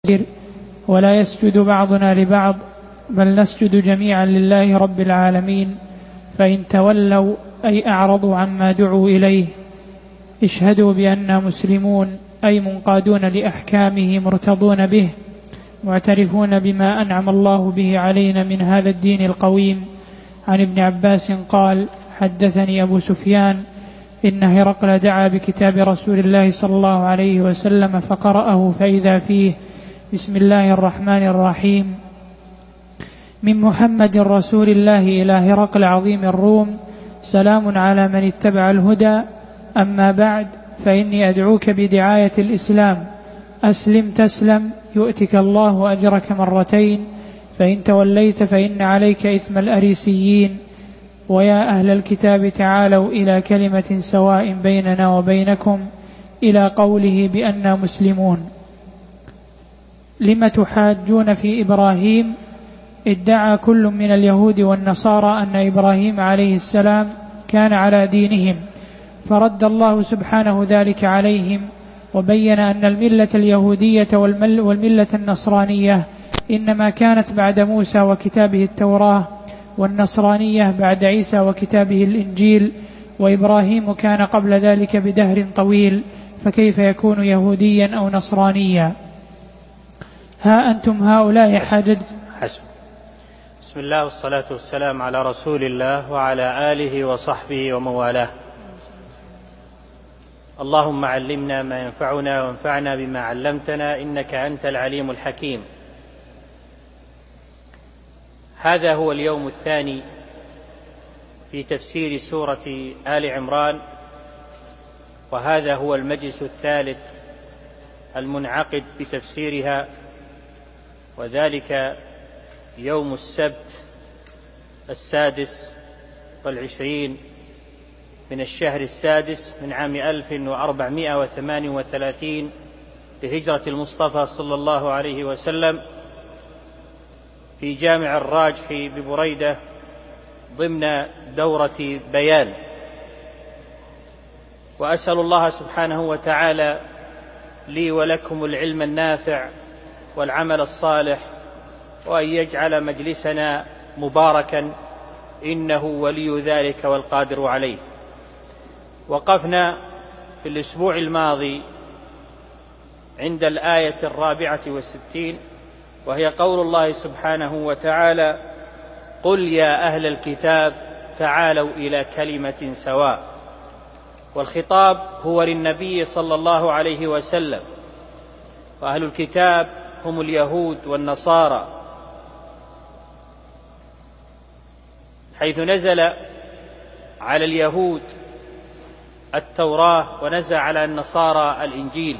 ولا يسجد بعضنا لبعض بل نسجد جميعا لله رب العالمين، فإن تولوا أي أعرضوا عما دعوا إليه اشهدوا بأننا مسلمون، أي منقادون لأحكامه مرتضون به معترفون بما أنعم الله به علينا من هذا الدين القويم. عن ابن عباس قال: حدثني أبو سفيان إن هرقل دعا بكتاب رسول الله صلى الله عليه وسلم فقرأه فإذا فيه: بسم الله الرحمن الرحيم، من محمد رسول الله إلى هرقل عظيم الروم، سلام على من اتبع الهدى، أما بعد، فإني أدعوك بدعاية الإسلام، أسلم تسلم يؤتك الله أجرك مرتين، فإن توليت فإن عليك إثم الأريسيين. ويا أهل الكتاب تعالوا إلى كلمة سواء بيننا وبينكم، إلى قوله بأننا مسلمون. لم تحاجون في إبراهيم؟ ادعى كل من اليهود والنصارى أن إبراهيم عليه السلام كان على دينهم، فرد الله سبحانه ذلك عليهم، وبين أن الملة اليهودية والملة النصرانية إنما كانت بعد موسى وكتابه التوراة، والنصرانية بعد عيسى وكتابه الإنجيل، وإبراهيم كان قبل ذلك بدهر طويل، فكيف يكون يهوديا أو نصرانيا؟ ها أنتم هؤلاء حسب. بسم الله والصلاة والسلام على رسول الله وعلى آله وصحبه وموالاه. اللهم علمنا ما ينفعنا وانفعنا بما علمتنا، إنك أنت العليم الحكيم. هذا هو اليوم الثاني في تفسير سورة آل عمران، وهذا هو المجلس الثالث المنعقد بتفسيرها، وذلك يوم السبت 26 من الشهر السادس من عام 1438 لهجرة المصطفى صلى الله عليه وسلم، في جامع الراجح ببريدة ضمن دورة بيان. وأسأل الله سبحانه وتعالى لي ولكم العلم النافع والعمل الصالح، وأن يجعل مجلسنا مباركا، إنه ولي ذلك والقادر عليه. وقفنا في الأسبوع الماضي عند الآية 64، وهي قول الله سبحانه وتعالى: قل يا أهل الكتاب تعالوا إلى كلمة سواء. والخطاب هو للنبي صلى الله عليه وسلم، وأهل الكتاب هم اليهود والنصارى، حيث نزل على اليهود التوراة ونزل على النصارى الإنجيل.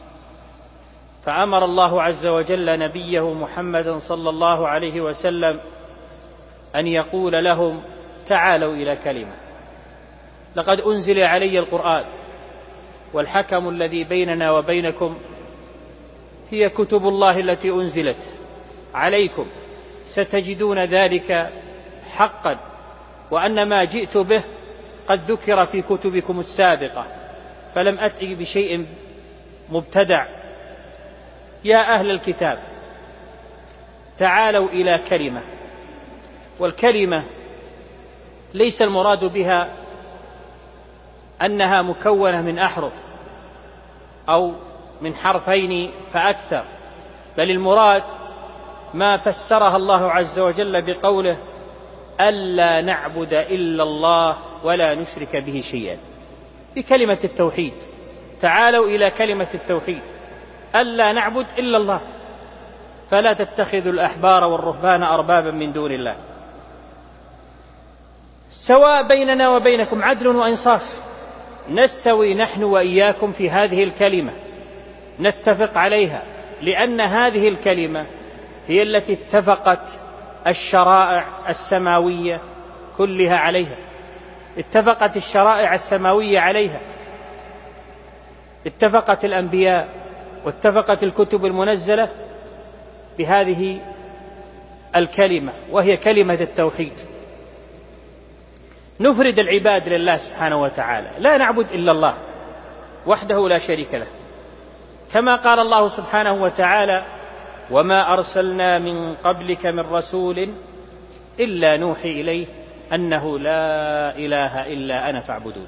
فأمر الله عز وجل نبيه محمدا صلى الله عليه وسلم أن يقول لهم: تعالوا إلى كلمة. لقد أنزل علي القرآن، والحكم الذي بيننا وبينكم هي كتب الله التي أنزلت عليكم، ستجدون ذلك حقا، وأن ما جئت به قد ذكر في كتبكم السابقة، فلم أتي بشيء مبتدع. يا أهل الكتاب تعالوا إلى كلمة. والكلمة ليس المراد بها أنها مكونة من أحرف أو من حرفين فأكثر، بل المراد ما فسرها الله عز وجل بقوله: ألا نعبد إلا الله ولا نشرك به شيئا، بكلمة التوحيد. تعالوا إلى كلمة التوحيد، ألا نعبد إلا الله، فلا تتخذوا الأحبار والرهبان أربابا من دون الله، سواء بيننا وبينكم عدل وإنصاف، نستوي نحن وإياكم في هذه الكلمة، نتفق عليها، لأن هذه الكلمة هي التي اتفقت الشرائع السماوية كلها عليها، اتفقت الشرائع السماوية عليها، اتفقت الأنبياء واتفقت الكتب المنزلة بهذه الكلمة، وهي كلمة التوحيد. نفرد العباد لله سبحانه وتعالى، لا نعبد إلا الله وحده لا شريك له، كما قال الله سبحانه وتعالى: وما أرسلنا من قبلك من رسول إلا نوحي إليه أنه لا إله إلا أنا فاعبدون.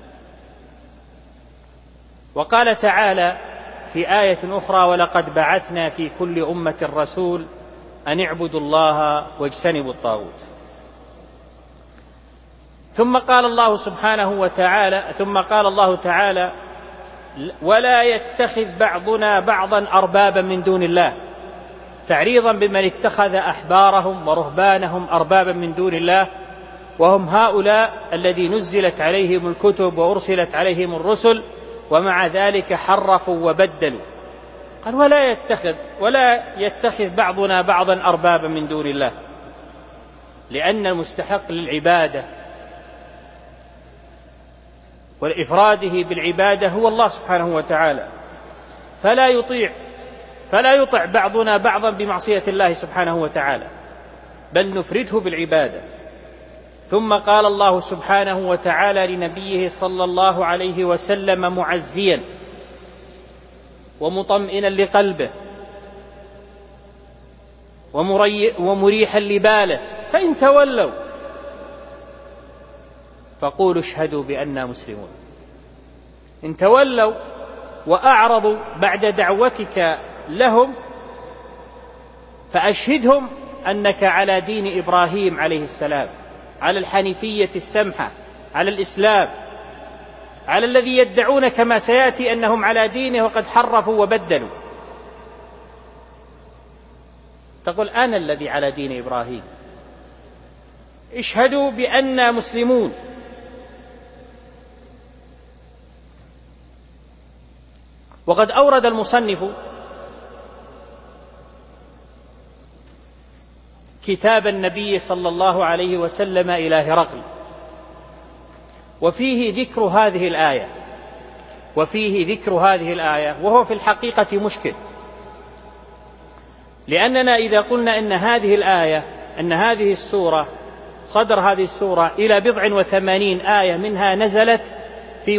وقال تعالى في آية أخرى: ولقد بعثنا في كل أمة رسول أن اعبدوا الله واجتنبوا الطاغوت. ثم قال الله تعالى: ولا يتخذ بعضنا بعضا أربابا من دون الله، تعريضا بمن اتخذ أحبارهم ورهبانهم أربابا من دون الله، وهم هؤلاء الذي نزلت عليهم الكتب وأرسلت عليهم الرسل، ومع ذلك حرفوا وبدلوا. قال: ولا يتخذ بعضنا بعضا أربابا من دون الله، لأن المستحق للعبادة والإفراده بالعبادة هو الله سبحانه وتعالى، فلا يطع بعضنا بعضا بمعصية الله سبحانه وتعالى، بل نفرده بالعبادة. ثم قال الله سبحانه وتعالى لنبيه صلى الله عليه وسلم معزيا ومطمئنا لقلبه ومريحا لباله: فإن تولوا فقولوا اشهدوا بأننا مسلمون. إن تولوا وأعرضوا بعد دعوتك لهم فأشهدهم أنك على دين إبراهيم عليه السلام، على الحنيفية السمحة، على الإسلام، على الذي يدعون كما سيأتي أنهم على دينه وقد حرفوا وبدلوا. تقول: أنا الذي على دين إبراهيم، اشهدوا بأننا مسلمون. وقد أورد المصنف كتاب النبي صلى الله عليه وسلم إلى هرقل، وفيه ذكر هذه الآية، وهو في الحقيقة مشكل، لأننا إذا قلنا أن هذه السورة صدر هذه السورة إلى 87 آية منها نزلت في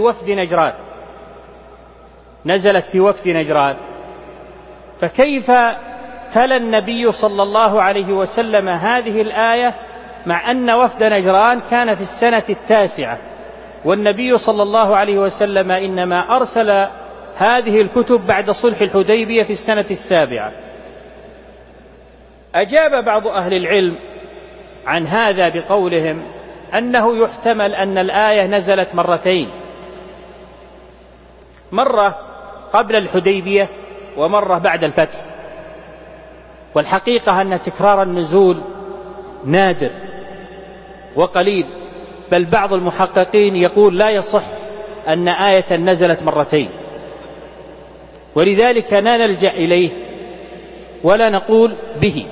وفد نجران، فكيف تلا النبي صلى الله عليه وسلم هذه الآية مع أن وفد نجران كان في السنة 9، والنبي صلى الله عليه وسلم إنما أرسل هذه الكتب بعد صلح الحديبية في السنة 7؟ أجاب بعض أهل العلم عن هذا بقولهم أنه يحتمل أن الآية نزلت مرتين، مرة قبل الحديبية ومرة بعد الفتح، والحقيقة أن تكرار النزول نادر وقليل، بل بعض المحققين يقول لا يصح أن آية نزلت مرتين، ولذلك لا نلجأ إليه ولا نقول به.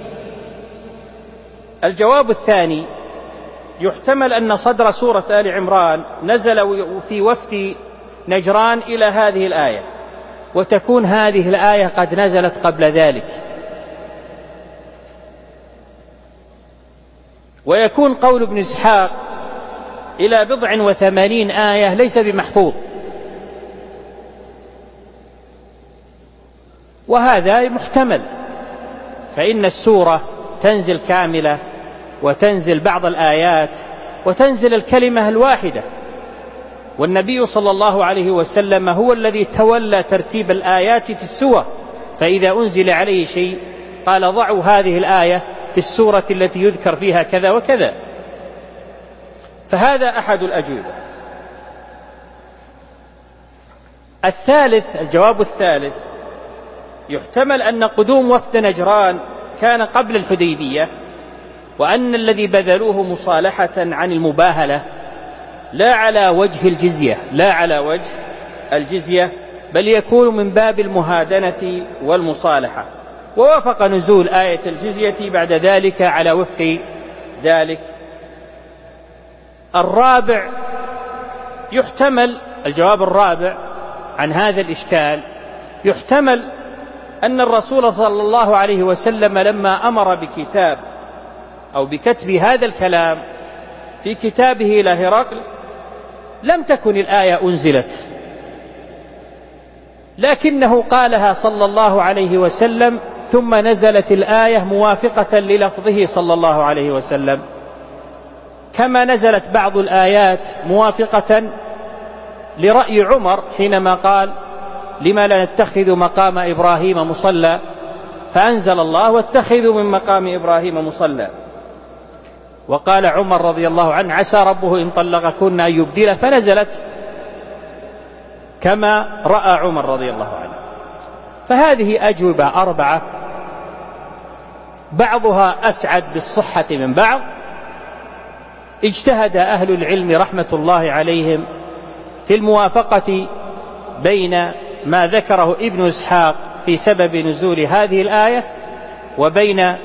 الجواب الثاني: يحتمل أن صدر سورة آل عمران نزل في وفد نجران إلى هذه الآية، وتكون هذه الآية قد نزلت قبل ذلك، ويكون قول ابن إسحاق إلى 87 آية ليس بمحفوظ، وهذا محتمل، فإن السورة تنزل كاملة وتنزل بعض الآيات وتنزل الكلمة الواحدة، والنبي صلى الله عليه وسلم هو الذي تولى ترتيب الآيات في السور، فإذا أنزل عليه شيء قال: ضعوا هذه الآية في السورة التي يذكر فيها كذا وكذا. فهذا أحد الأجوبة. الجواب الثالث: يحتمل أن قدوم وفد نجران كان قبل الحديبية، وأن الذي بذلوه مصالحة عن المباهلة لا على وجه الجزية، بل يكون من باب المهادنة والمصالحة، ووافق نزول آية الجزية بعد ذلك على وفق ذلك. الجواب الرابع عن هذا الإشكال: يحتمل أن الرسول صلى الله عليه وسلم لما أمر بكتاب أو بكتب هذا الكلام في كتابه إلى هرقل لم تكن الآية أنزلت، لكنه قالها صلى الله عليه وسلم ثم نزلت الآية موافقة للفظه صلى الله عليه وسلم، كما نزلت بعض الآيات موافقة لرأي عمر حينما قال لما لا نتخذ مقام إبراهيم مصلى، فأنزل الله واتخذوا من مقام إبراهيم مصلى. وقال عمر رضي الله عنه عسى ربه إن طلقكن أن يبدله، فنزلت كما رأى عمر رضي الله عنه. فهذه أجوبة 4 بعضها أسعد بالصحة من بعض. اجتهد أهل العلم رحمة الله عليهم في الموافقة بين ما ذكره ابن إسحاق في سبب نزول هذه الآية، وبين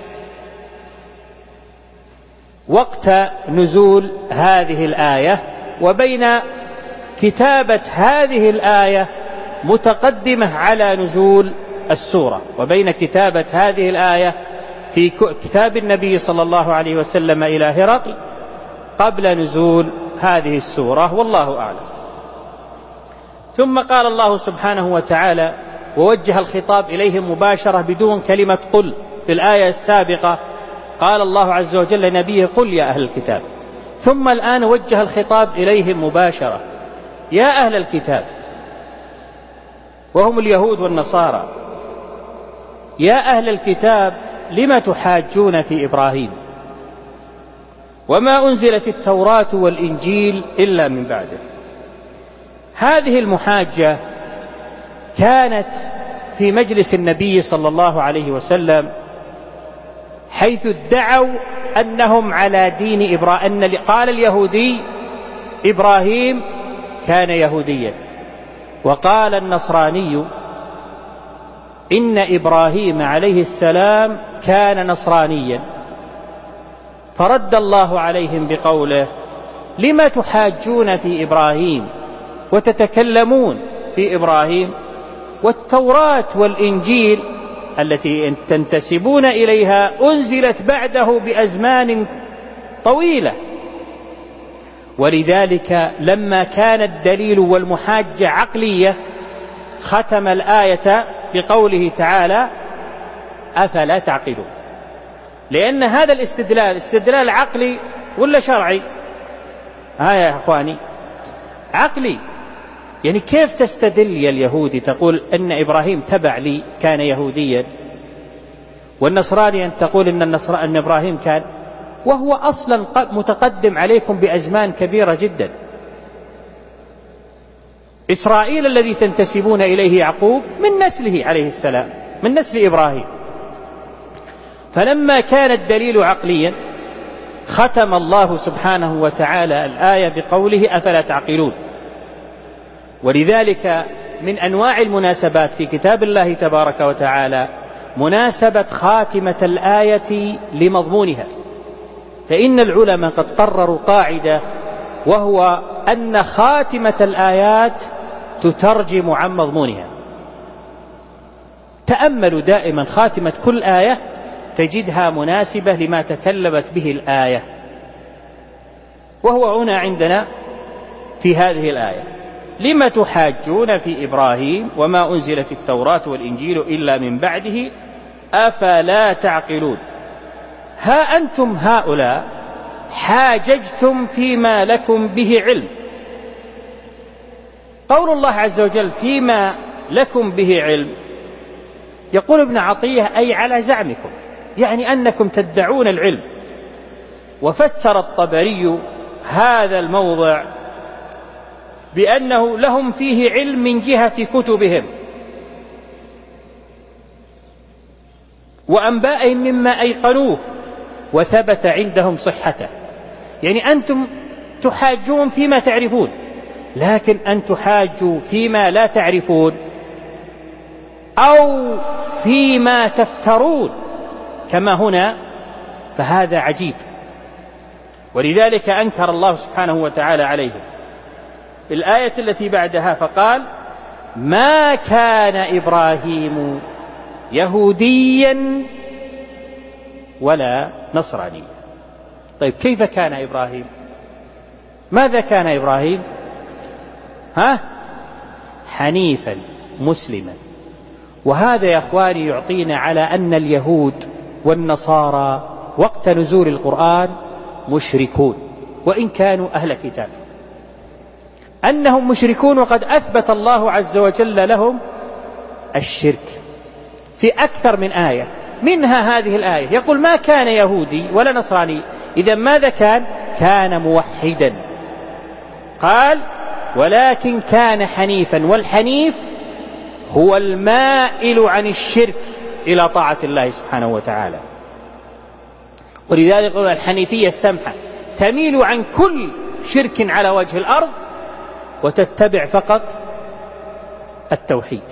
وقت نزول هذه الآية، وبين كتابة هذه الآية متقدمة على نزول السورة، وبين كتابة هذه الآية في كتاب النبي صلى الله عليه وسلم إلى هرقل قبل نزول هذه السورة، والله أعلم. ثم قال الله سبحانه وتعالى ووجه الخطاب إليهم مباشرة بدون كلمة قل. في الآية السابقة قال الله عز وجل لنبيه قل يا أهل الكتاب، ثم الآن وجه الخطاب إليهم مباشرة يا أهل الكتاب، وهم اليهود والنصارى، يا أهل الكتاب لم تحاجون في إبراهيم وما أنزلت التوراة والإنجيل إلا من بعده. هذه المحاجة كانت في مجلس النبي صلى الله عليه وسلم، حيث ادعوا أنهم على دين إبراهيم، أن قال اليهودي إبراهيم كان يهوديا، وقال النصراني إن إبراهيم عليه السلام كان نصرانيا، فرد الله عليهم بقوله لما تحاجون في إبراهيم وتتكلمون في إبراهيم والتوراة والإنجيل التي تنتسبون إليها أنزلت بعده بأزمان طويلة. ولذلك لما كان الدليل والمحاجة عقلية ختم الآية بقوله تعالى أفلا تعقلون، لأن هذا الاستدلال استدلال عقلي ولا شرعي؟ يا أخواني عقلي. يعني كيف تستدل يا اليهودي تقول أن إبراهيم تبع لي كان يهوديا، والنصراني أن تقول أن إبراهيم كان، وهو أصلا متقدم عليكم بأزمان كبيرة جدا. إسرائيل الذي تنتسبون إليه يعقوب من نسله عليه السلام، من نسل إبراهيم. فلما كان الدليل عقليا ختم الله سبحانه وتعالى الآية بقوله أفلا تعقلون. ولذلك من أنواع المناسبات في كتاب الله تبارك وتعالى مناسبة خاتمة الآية لمضمونها، فإن العلماء قد قرروا قاعدة، وهو أن خاتمة الآيات تترجم عن مضمونها. تأملوا دائما خاتمة كل آية تجدها مناسبة لما تكلمت به الآية، وهو هنا عندنا في هذه الآية لما تحاجون في إبراهيم وما أنزلت التوراة والإنجيل إلا من بعده أفلا تعقلون. ها أنتم هؤلاء حاججتم فيما لكم به علم. قول الله عز وجل فيما لكم به علم، يقول ابن عطية أي على زعمكم، يعني أنكم تدعون العلم. وفسر الطبري هذا الموضع بأنه لهم فيه علم من جهة كتبهم وأنبائهم مما أيقنوه وثبت عندهم صحته. يعني أنتم تحاجون فيما تعرفون، لكن أن تحاجوا فيما لا تعرفون أو فيما تفترون كما هنا، فهذا عجيب. ولذلك أنكر الله سبحانه وتعالى عليهم في الآية التي بعدها فقال ما كان إبراهيم يهوديا ولا نصرانيا. طيب كيف كان إبراهيم؟ ماذا كان إبراهيم؟ حنيفا مسلما وهذا يا أخواني يعطينا على أن اليهود والنصارى وقت نزول القرآن مشركون، وإن كانوا أهل كتاب، أنهم مشركون، وقد أثبت الله عز وجل لهم الشرك في أكثر من آية، منها هذه الآية يقول ما كان يهودي ولا نصراني. إذا ماذا كان موحدا. قال ولكن كان حنيفا، والحنيف هو المائل عن الشرك إلى طاعة الله سبحانه وتعالى. ولذلك يقول الحنيفية السمحة تميل عن كل شرك على وجه الأرض وتتبع فقط التوحيد.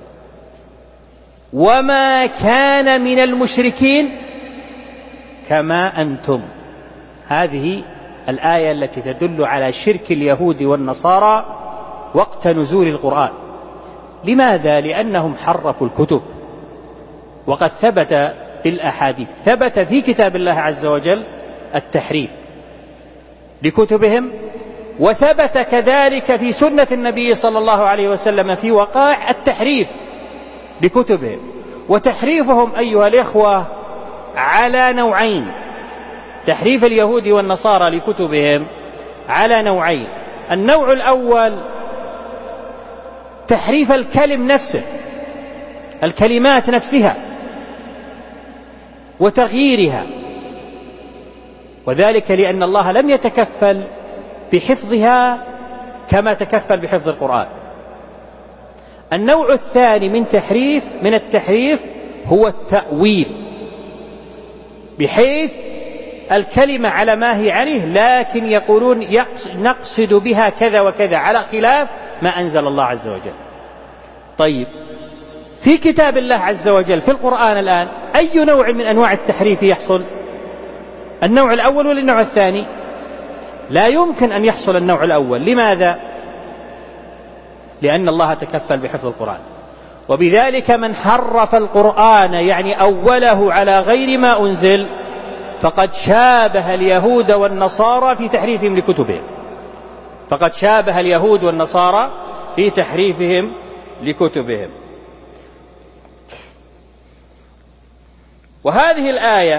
وما كان من المشركين كما أنتم. هذه الآية التي تدل على شرك اليهود والنصارى وقت نزول القرآن. لماذا؟ لأنهم حرفوا الكتب، وقد ثبت بالأحاديث، ثبت في كتاب الله عز وجل التحريف لكتبهم، وثبت كذلك في سنة النبي صلى الله عليه وسلم في وقائع التحريف لكتبهم. وتحريفهم أيها الإخوة على نوعين، تحريف اليهود والنصارى لكتبهم على نوعين. النوع الأول تحريف الكلم نفسه، الكلمات نفسها وتغييرها، وذلك لأن الله لم يتكفل بحفظها كما تكفل بحفظ القرآن. النوع الثاني من التحريف هو التأويل، بحيث الكلمة على ما هي عليه، لكن يقولون نقصد بها كذا وكذا على خلاف ما أنزل الله عز وجل. طيب، في كتاب الله عز وجل في القرآن الآن أي نوع من أنواع التحريف يحصل؟ النوع الأول ولا النوع الثاني؟ لا يمكن أن يحصل النوع الأول. لماذا؟ لأن الله تكفل بحفظ القرآن، وبذلك من حرف القرآن يعني أوله على غير ما أنزل فقد شابه اليهود والنصارى في تحريفهم لكتبهم، فقد شابه اليهود والنصارى في تحريفهم لكتبهم. وهذه الآية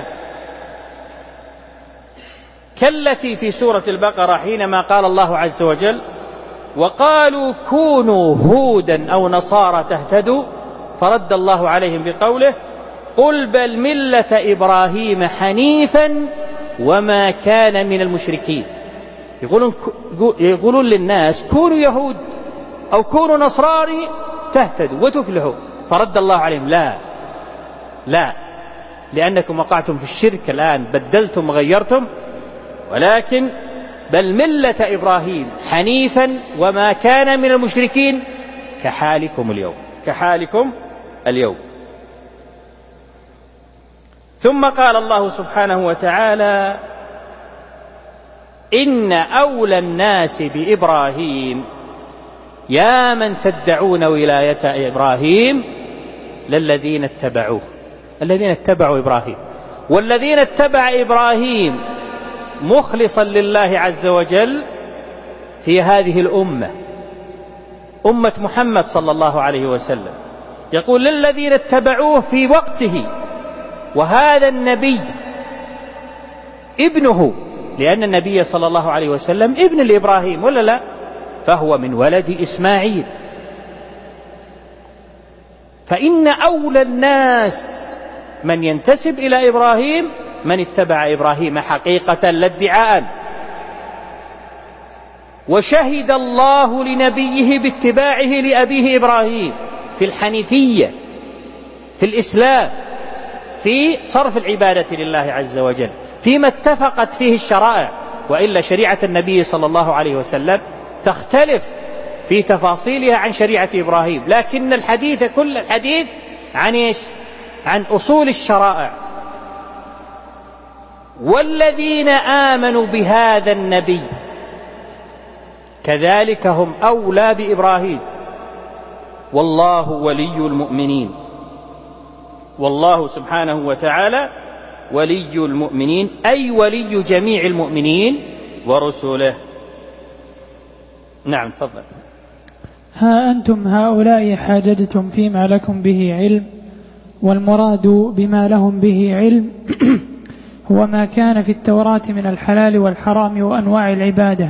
كالتي في سورة البقرة حينما قال الله عز وجل وقالوا كونوا هودا أو نصارى تهتدوا، فرد الله عليهم بقوله قل بل ملة إبراهيم حنيفا وما كان من المشركين. يقولون للناس كونوا يهود أو كونوا نصراني تهتدوا وتفلحوا، فرد الله عليهم لا، لأنكم وقعتم في الشرك الآن، بدلتم وغيرتم، ولكن بل ملة إبراهيم حنيفا وما كان من المشركين كحالكم اليوم. ثم قال الله سبحانه وتعالى إن أولى الناس بإبراهيم يا من تدعون ولاية إبراهيم للذين اتبعوه، الذين اتبعوا إبراهيم. والذين اتبع إبراهيم مخلصا لله عز وجل هي هذه الأمة، أمة محمد صلى الله عليه وسلم. يقول للذين اتبعوه في وقته، وهذا النبي ابنه، لأن النبي صلى الله عليه وسلم ابن لإبراهيم ولا لا؟ فهو من ولد إسماعيل. فإن أولى الناس من ينتسب إلى إبراهيم من اتبع إبراهيم حقيقة لا ادعاء. وشهد الله لنبيه باتباعه لأبيه إبراهيم في الحنيفية، في الإسلام، في صرف العبادة لله عز وجل، فيما اتفقت فيه الشرائع. وإلا شريعة النبي صلى الله عليه وسلم تختلف في تفاصيلها عن شريعة إبراهيم، لكن الحديث كل الحديث عن إيش؟ عن أصول الشرائع. والذين آمنوا بهذا النبي كذلك هم أولى بإبراهيم والله ولي المؤمنين. والله سبحانه وتعالى ولي المؤمنين، أي ولي جميع المؤمنين ورسله. نعم تفضل. ها أنتم هؤلاء حاججتم فيما لكم به علم، والمراد بما لهم به علم هو ما كان في التوراة من الحلال والحرام وأنواع العبادة،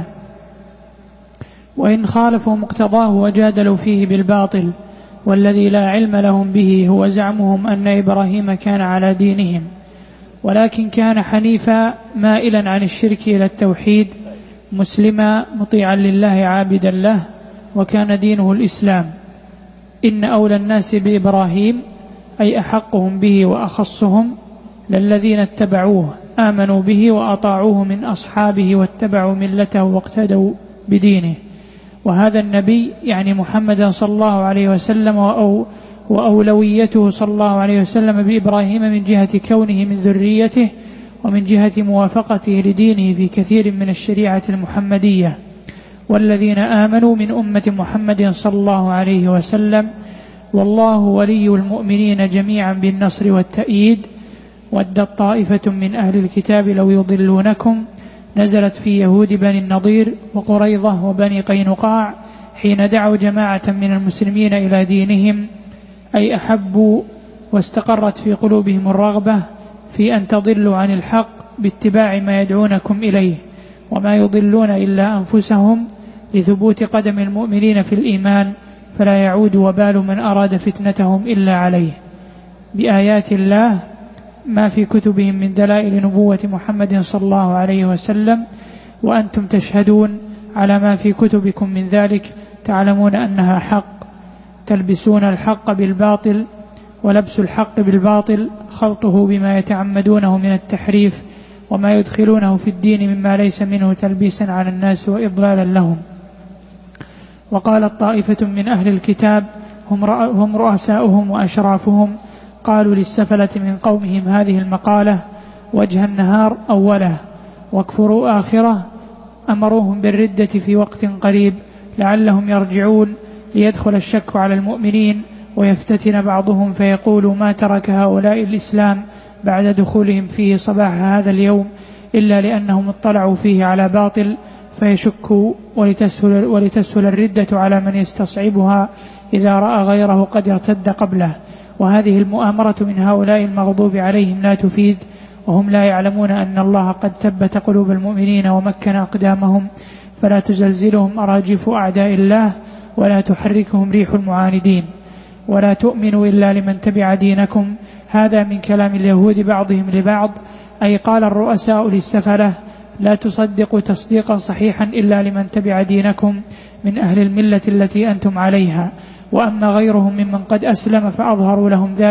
وإن خالفوا مقتضاه وجادلوا فيه بالباطل، والذي لا علم لهم به هو زعمهم أن إبراهيم كان على دينهم، ولكن كان حنيفا مائلا عن الشرك إلى التوحيد، مسلما مطيعا لله عابدا له، وكان دينه الإسلام. إن أولى الناس بإبراهيم أي أحقهم به وأخصهم للذين اتبعوه آمنوا به وأطاعوه من أصحابه واتبعوا ملته واقتدوا بدينه. وهذا النبي يعني محمد صلى الله عليه وسلم وأولويته صلى الله عليه وسلم بإبراهيم من جهة كونه من ذريته، ومن جهة موافقته لدينه في كثير من الشريعة المحمدية. والذين آمنوا من أمة محمد صلى الله عليه وسلم، والله ولي المؤمنين جميعا بالنصر والتأييد. ودت طائفة من أهل الكتاب لو يضلونكم، نزلت في يهود بني النضير وقريظة وبني قينقاع حين دعوا جماعة من المسلمين إلى دينهم، أي أحبوا واستقرت في قلوبهم الرغبة في أن تضلوا عن الحق باتباع ما يدعونكم إليه، وما يضلون إلا أنفسهم لثبوت قدم المؤمنين في الإيمان، فلا يعود وبال من أراد فتنتهم إلا عليه. بآيات الله ما في كتبهم من دلائل نبوة محمد صلى الله عليه وسلم، وأنتم تشهدون على ما في كتبكم من ذلك، تعلمون أنها حق. تلبسون الحق بالباطل، ولبس الحق بالباطل خلطه بما يتعمدونه من التحريف وما يدخلونه في الدين مما ليس منه تلبيسا على الناس وإضلالا لهم. وقالت طائفة من أهل الكتاب هم رؤساؤهم وأشرافهم، قالوا للسفلة من قومهم هذه المقالة وجه النهار أوله، واكفروا آخره، أمروهم بالردة في وقت قريب لعلهم يرجعون، ليدخل الشك على المؤمنين ويفتتن بعضهم فيقول ما ترك هؤلاء الإسلام بعد دخولهم فيه صباح هذا اليوم إلا لأنهم اطلعوا فيه على باطل، فيشكوا ولتسهل الردة على من يستصعبها إذا رأى غيره قد ارتد قبله. وهذه المؤامرة من هؤلاء المغضوب عليهم لا تفيد، وهم لا يعلمون أن الله قد ثبت قلوب المؤمنين ومكن أقدامهم، فلا تزلزلهم أراجيف أعداء الله، ولا تحركهم ريح المعاندين، ولا تؤمنوا إلا لمن تبع دينكم. هذا من كلام اليهود بعضهم لبعض، أي قال الرؤساء للسفلة لا تصدقوا تصديقا صحيحا إلا لمن تبع دينكم من أهل الملة التي أنتم عليها، وأما غيرهم ممن قد أسلم فأظهروا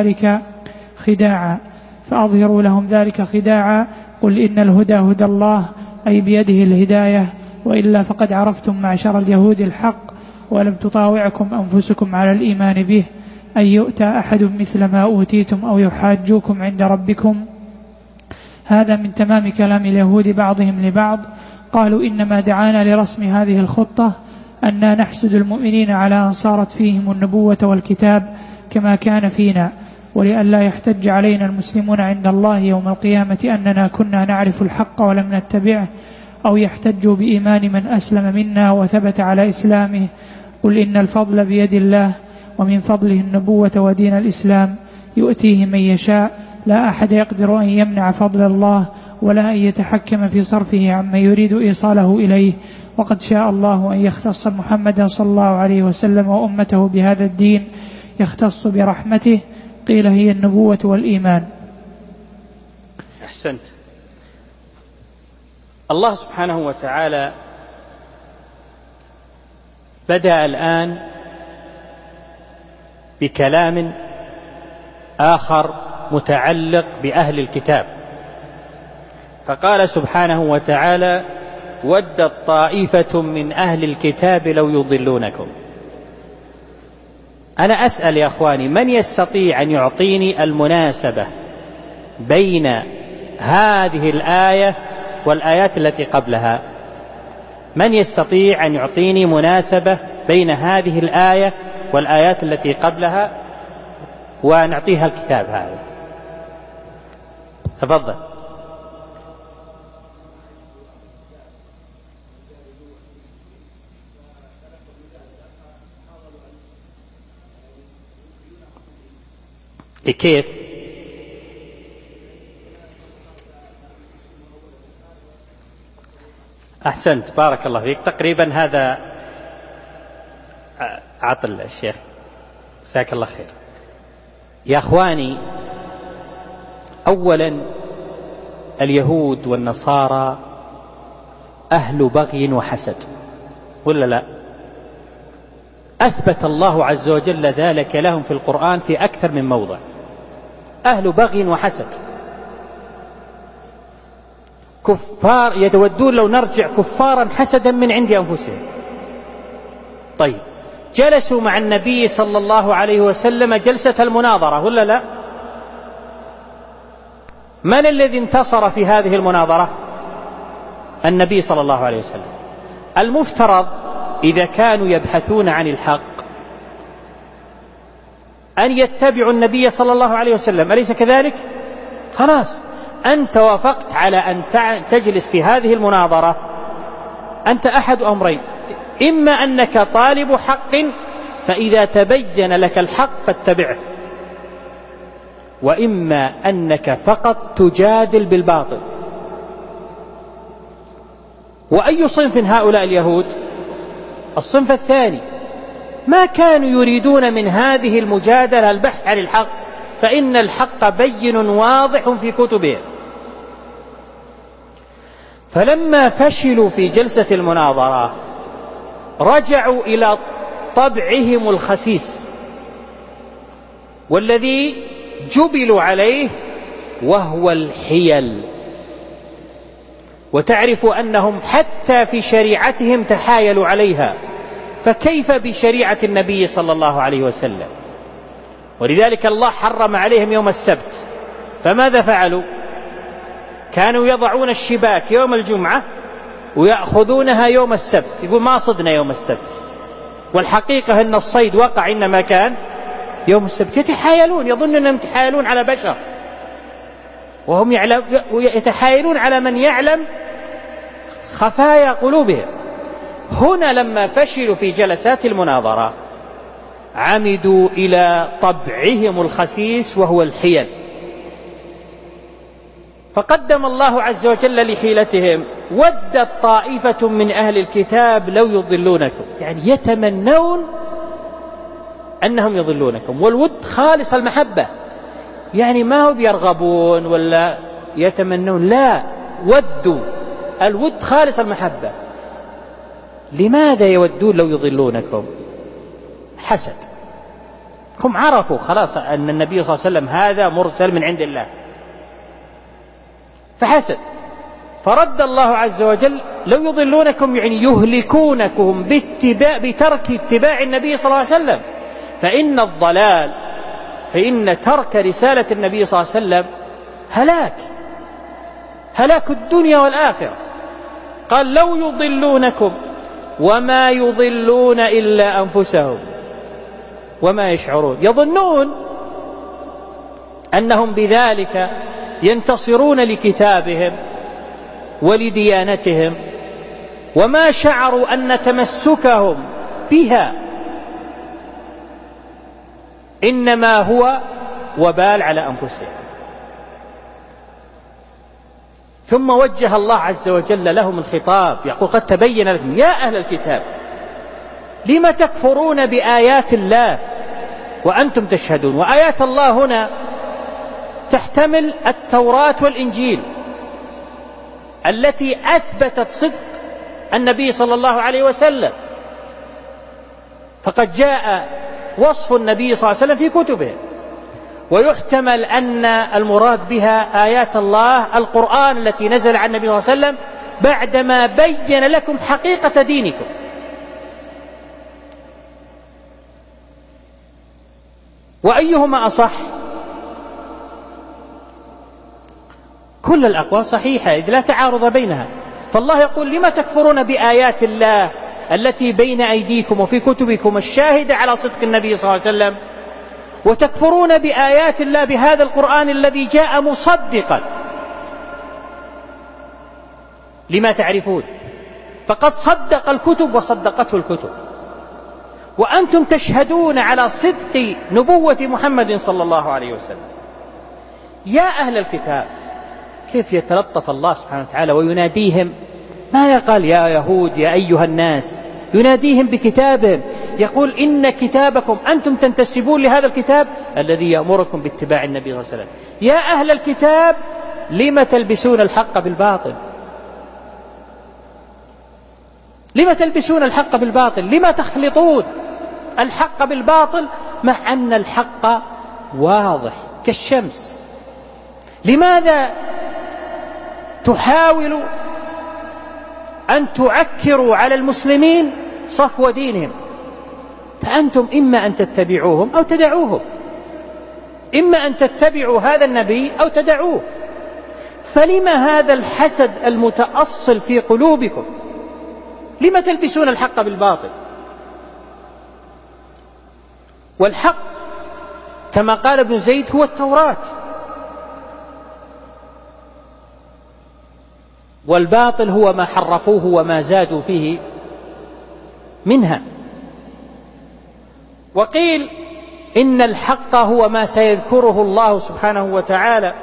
لهم ذلك خداعا. قل إن الهدى هدى الله، أي بيده الهداية، وإلا فقد عرفتم معشر اليهود الحق، ولم تطاوعكم أنفسكم على الإيمان به، أن يؤتى أحد مثل ما أوتيتم أو يحاجوكم عند ربكم. هذا من تمام كلام اليهود بعضهم لبعض. قالوا إنما دعانا لرسم هذه الخطة أننا نحسد المؤمنين على أن صارت فيهم النبوة والكتاب كما كان فينا، ولئلا يحتج علينا المسلمون عند الله يوم القيامة أننا كنا نعرف الحق ولم نتبعه، أو يحتجوا بإيمان من أسلم منا وثبت على إسلامه. قل إن الفضل بيد الله، ومن فضله النبوة ودين الإسلام يؤتيه من يشاء، لا أحد يقدر أن يمنع فضل الله ولا أن يتحكم في صرفه عما يريد إيصاله إليه. وقد شاء الله أن يختص محمدا صلى الله عليه وسلم وأمته بهذا الدين، يختص برحمته، قيل هي النبوة والإيمان. أحسنت. الله سبحانه وتعالى بدأ الآن بكلام آخر متعلق بأهل الكتاب، فقال سبحانه وتعالى ودت طائفة من أهل الكتاب لو يضلونكم. أنا أسأل يا أخواني، من يستطيع أن يعطيني المناسبة بين هذه الآية والآيات التي قبلها؟ من يستطيع أن يعطيني مناسبة بين هذه الآية والآيات التي قبلها ونعطيها الكتاب هذا؟ تفضل. كيف؟ أحسنت، بارك الله فيك. تقريبا هذا عطل الشيخ، جزاك الله خير. يا أخواني، أولا اليهود والنصارى أهل بغي وحسد، ولا لا؟ أثبت الله عز وجل ذلك لهم في القرآن في أكثر من موضع. أهل بغي وحسد، كفار يتودون لو نرجع كفارا حسدا من عند أنفسهم. طيب، جلسوا مع النبي صلى الله عليه وسلم جلسة المناظرة، ولا لا؟ من الذي انتصر في هذه المناظرة؟ النبي صلى الله عليه وسلم. المفترض إذا كانوا يبحثون عن الحق أن يتبعوا النبي صلى الله عليه وسلم، أليس كذلك؟ خلاص، أنت وافقت على أن تجلس في هذه المناظرة، أنت أحد أمرين: إما أنك طالب حق فإذا تبين لك الحق فاتبعه، وإما أنك فقط تجادل بالباطل. وأي صنف هؤلاء اليهود؟ الصنف الثاني، ما كانوا يريدون من هذه المجادلة البحث عن الحق، فإن الحق بين واضح في كتبهم. فلما فشلوا في جلسة المناظرة رجعوا إلى طبعهم الخسيس والذي جبلوا عليه، وهو الحيل. وتعرف أنهم حتى في شريعتهم تحايلوا عليها، فكيف بشريعة النبي صلى الله عليه وسلم؟ ولذلك الله حرم عليهم يوم السبت، فماذا فعلوا؟ كانوا يضعون الشباك يوم الجمعة ويأخذونها يوم السبت، يقول ما صدنا يوم السبت، والحقيقة أن الصيد وقع إنما كان يوم السبت. يتحايلون، يظنون أنهم يتحايلون على بشر، وهم يتحايلون على من يعلم خفايا قلوبهم. هنا لما فشلوا في جلسات المناظرة عمدوا إلى طبعهم الخسيس وهو الحيل، فقدم الله عز وجل لحيلتهم: ودت طائفة من أهل الكتاب لو يضلونكم، يعني يتمنون أنهم يضلونكم. والود خالص المحبة، يعني ما هو بيرغبون ولا يتمنون، لا، ودوا، الود خالص المحبة. لماذا يودون لو يضلونكم؟ حسد. هم عرفوا خلاص أن النبي صلى الله عليه وسلم هذا مرسل من عند الله، فحسد. فرد الله عز وجل: لو يضلونكم يعني يهلكونكم بترك اتباع النبي صلى الله عليه وسلم. فإن الضلال، فإن ترك رسالة النبي صلى الله عليه وسلم هلاك الدنيا والآخرة. قال: لو يضلونكم وما يضلون إلا أنفسهم وما يشعرون. يظنون أنهم بذلك ينتصرون لكتابهم ولديانتهم، وما شعروا أن تمسكهم بها إنما هو وبال على أنفسهم. ثم وجه الله عز وجل لهم الخطاب، يقول: قد تبين لكم يا أهل الكتاب لم تكفرون بآيات الله وأنتم تشهدون. وآيات الله هنا تحتمل التوراة والإنجيل التي أثبتت صدق النبي صلى الله عليه وسلم، فقد جاء وصف النبي صلى الله عليه وسلم في كتبه. ويحتمل أن المراد بها آيات الله القرآن التي نزل عن النبي صلى الله عليه وسلم بعدما بين لكم حقيقة دينكم. وأيهما أصح؟ كل الأقوال صحيحة إذ لا تعارض بينها. فالله يقول: لما تكفرون بآيات الله التي بين أيديكم وفي كتبكم الشاهدة على صدق النبي صلى الله عليه وسلم، وتكفرون بآيات الله بهذا القرآن الذي جاء مصدقا لما تعرفون. فقد صدق الكتب وصدقته الكتب. وأنتم تشهدون على صدق نبوة محمد صلى الله عليه وسلم. يا أهل الكتاب، كيف يتلطف الله سبحانه وتعالى ويناديهم، ما يقال يا يهود يا أيها الناس، يناديهم بكتابهم، يقول إن كتابكم أنتم تنتسبون لهذا الكتاب الذي يأمركم باتباع النبي صلى الله عليه وسلم. يا أهل الكتاب لم تلبسون الحق بالباطل؟ لم تلبسون الحق بالباطل؟ لم تخلطون الحق بالباطل مع أن الحق واضح كالشمس؟ لماذا تحاولوا أن تعكروا على المسلمين صفو دينهم؟ فأنتم إما أن تتبعوهم أو تدعوهم، إما أن تتبعوا هذا النبي أو تدعوه. فلما هذا الحسد المتأصل في قلوبكم؟ لما تلبسون الحق بالباطل؟ والحق كما قال ابن زيد هو التوراة، والباطل هو ما حرفوه وما زادوا فيه منها. وقيل إن الحق هو ما سيذكره الله سبحانه وتعالى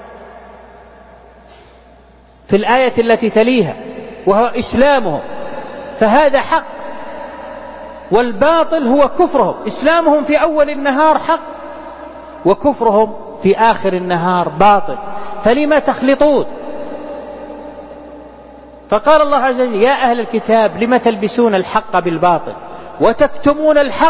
في الآية التي تليها، وهو إسلامهم، فهذا حق. والباطل هو كفرهم، إسلامهم في أول النهار حق وكفرهم في آخر النهار باطل، فلما تخلطون؟ فقال الله عز وجل يا أهل الكتاب لم تلبسون الحق بالباطل وتكتمون الحق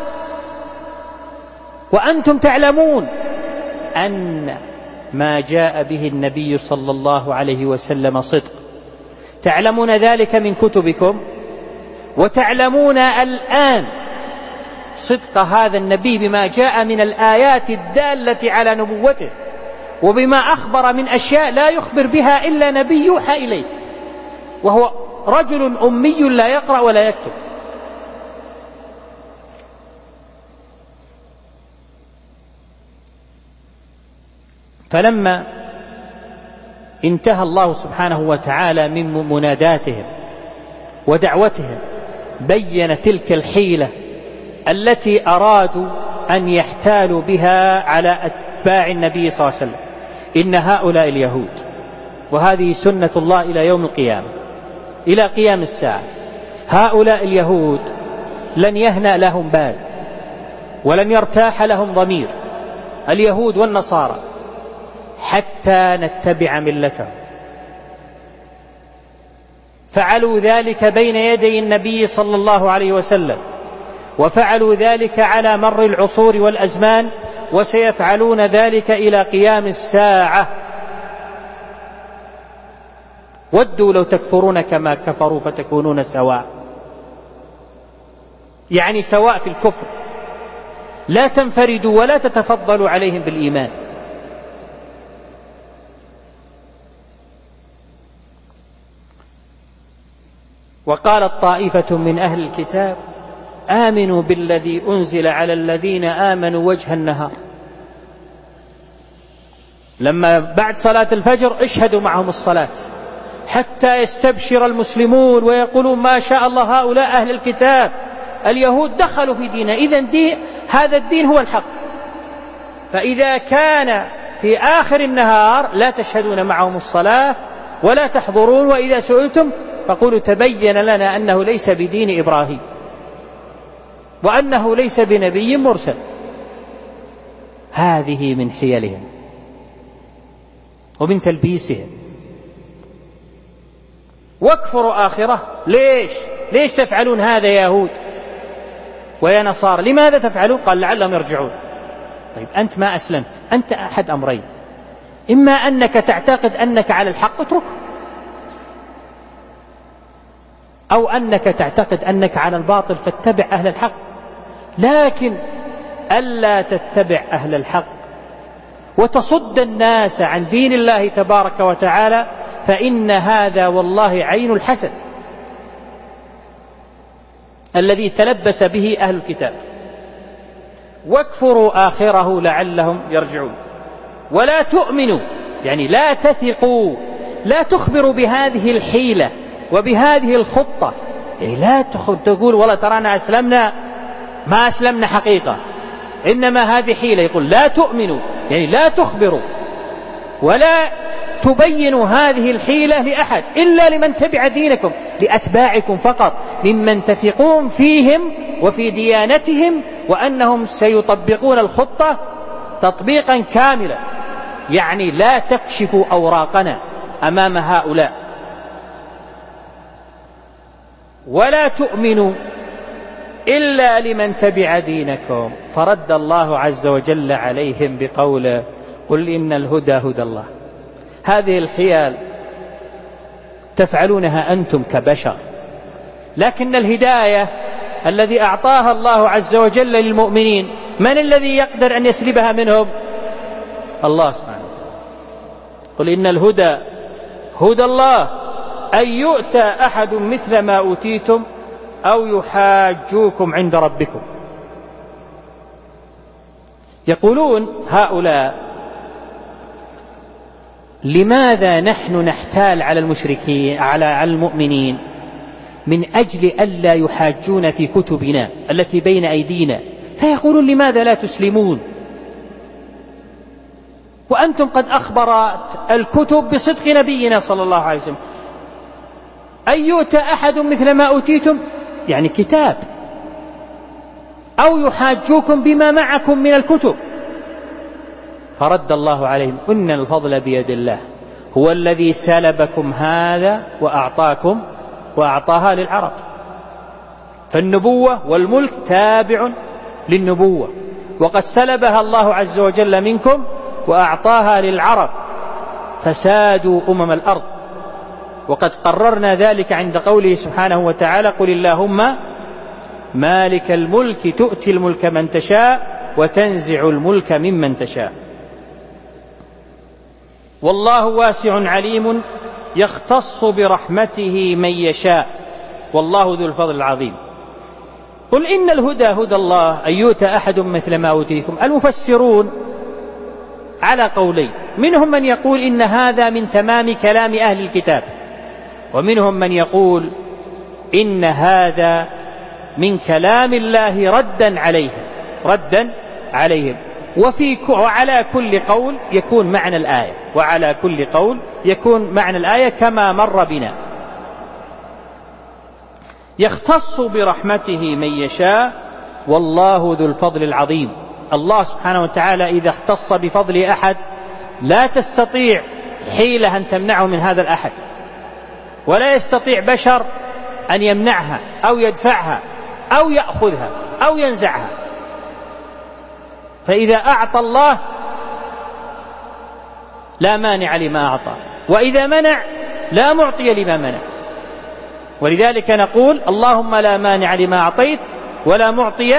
وأنتم تعلمون أن ما جاء به النبي صلى الله عليه وسلم صدق. تعلمون ذلك من كتبكم، وتعلمون الآن صدق هذا النبي بما جاء من الآيات الدالة على نبوته، وبما أخبر من أشياء لا يخبر بها إلا نبي يوحى إليه، وهو رجل أمي لا يقرأ ولا يكتب. فلما انتهى الله سبحانه وتعالى من مناداتهم ودعوتهم بين تلك الحيلة التي أرادوا أن يحتالوا بها على أتباع النبي صلى الله عليه وسلم. إن هؤلاء اليهود، وهذه سنة الله إلى يوم القيامة إلى قيام الساعة، هؤلاء اليهود لن يهنأ لهم بال ولن يرتاح لهم ضمير، اليهود والنصارى، حتى نتبع ملتهم. فعلوا ذلك بين يدي النبي صلى الله عليه وسلم، وفعلوا ذلك على مر العصور والأزمان، وسيفعلون ذلك إلى قيام الساعة. ودوا لو تكفرون كما كفروا فتكونون سواء، يعني سواء في الكفر، لا تنفردوا ولا تتفضلوا عليهم بالإيمان. وقالت طائفة من أهل الكتاب آمنوا بالذي أنزل على الذين آمنوا وجه النهار، لما بعد صلاة الفجر اشهدوا معهم الصلاة حتى يستبشر المسلمون ويقولون ما شاء الله هؤلاء أهل الكتاب اليهود دخلوا في ديننا، إذن هذا الدين هو الحق. فإذا كان في آخر النهار لا تشهدون معهم الصلاة ولا تحضرون، وإذا سئلتم فقولوا تبين لنا أنه ليس بدين إبراهيم وأنه ليس بنبي مرسل. هذه من حيلهم ومن تلبيسهم. واكفروا آخرة. ليش تفعلون هذا يا يهود ويا نصارى؟ لماذا تفعلون؟ قال لعلهم يرجعون. طيب أنت ما أسلمت، أنت أحد أمرين، إما أنك تعتقد أنك على الحق اتركه، أو أنك تعتقد أنك على الباطل فاتبع أهل الحق. لكن ألا تتبع أهل الحق وتصد الناس عن دين الله تبارك وتعالى، فإن هذا والله عين الحسد الذي تلبس به أهل الكتاب. واكفروا آخره لعلهم يرجعون. ولا تؤمنوا، يعني لا تثقوا، لا تخبروا بهذه الحيلة وبهذه الخطة، يعني لا تقول والله ترانا أسلمنا ما أسلمنا حقيقة، إنما هذه حيلة. يقول لا تؤمنوا، يعني لا تخبروا ولا تبينوا هذه الحيلة لأحد إلا لمن تبع دينكم، لأتباعكم فقط، ممن تثقون فيهم وفي ديانتهم وأنهم سيطبقون الخطة تطبيقا كاملا. يعني لا تكشفوا أوراقنا أمام هؤلاء، ولا تؤمنوا إلا لمن تبع دينكم. فرد الله عز وجل عليهم بقوله قل إن الهدى هدى الله. هذه الحيل تفعلونها أنتم كبشر، لكن الهداية الذي أعطاها الله عز وجل للمؤمنين من الذي يقدر أن يسلبها منهم؟ الله سبحانه. قل إن الهدى هدى الله أن يؤتى أحد مثل ما أوتيتم أو يحاجوكم عند ربكم. يقولون هؤلاء لماذا نحن نحتال على المشركين على المؤمنين من أجل ألا يحاجون في كتبنا التي بين أيدينا، فيقولون لماذا لا تسلمون وأنتم قد أخبرت الكتب بصدق نبينا صلى الله عليه وسلم. أن يؤتى أحد مثل ما أوتيتم يعني كتاب، أو يحاجوكم بما معكم من الكتب. فرد الله عليهم إن الفضل بيد الله، هو الذي سلبكم هذا وأعطاكم وأعطاها للعرب. فالنبوة والملك تابع للنبوة، وقد سلبها الله عز وجل منكم وأعطاها للعرب فسادوا الأرض. وقد قررنا ذلك عند قوله سبحانه وتعالى قل اللهم مالك الملك تؤتي الملك من تشاء وتنزع الملك ممن تشاء والله واسع عليم يختص برحمته من يشاء والله ذو الفضل العظيم. قل إن الهدى هدى الله أن يؤتى أحد مثل ما أوتيكم. المفسرون على قولين، منهم من يقول إن هذا من تمام كلام أهل الكتاب، ومنهم من يقول إن هذا من كلام الله ردا عليهم. وعلى كل قول يكون معنى الآية كما مر بنا. يختص برحمته من يشاء والله ذو الفضل العظيم. الله سبحانه وتعالى إذا اختص بفضل أحد لا تستطيع حيلة أن تمنعه من هذا الأحد، ولا يستطيع بشر أن يمنعها أو يدفعها أو يأخذها أو ينزعها. فإذا أعطى الله لا مانع لما أعطى، وإذا منع لا معطي لما منع. ولذلك نقول اللهم لا مانع لما أعطيت ولا معطي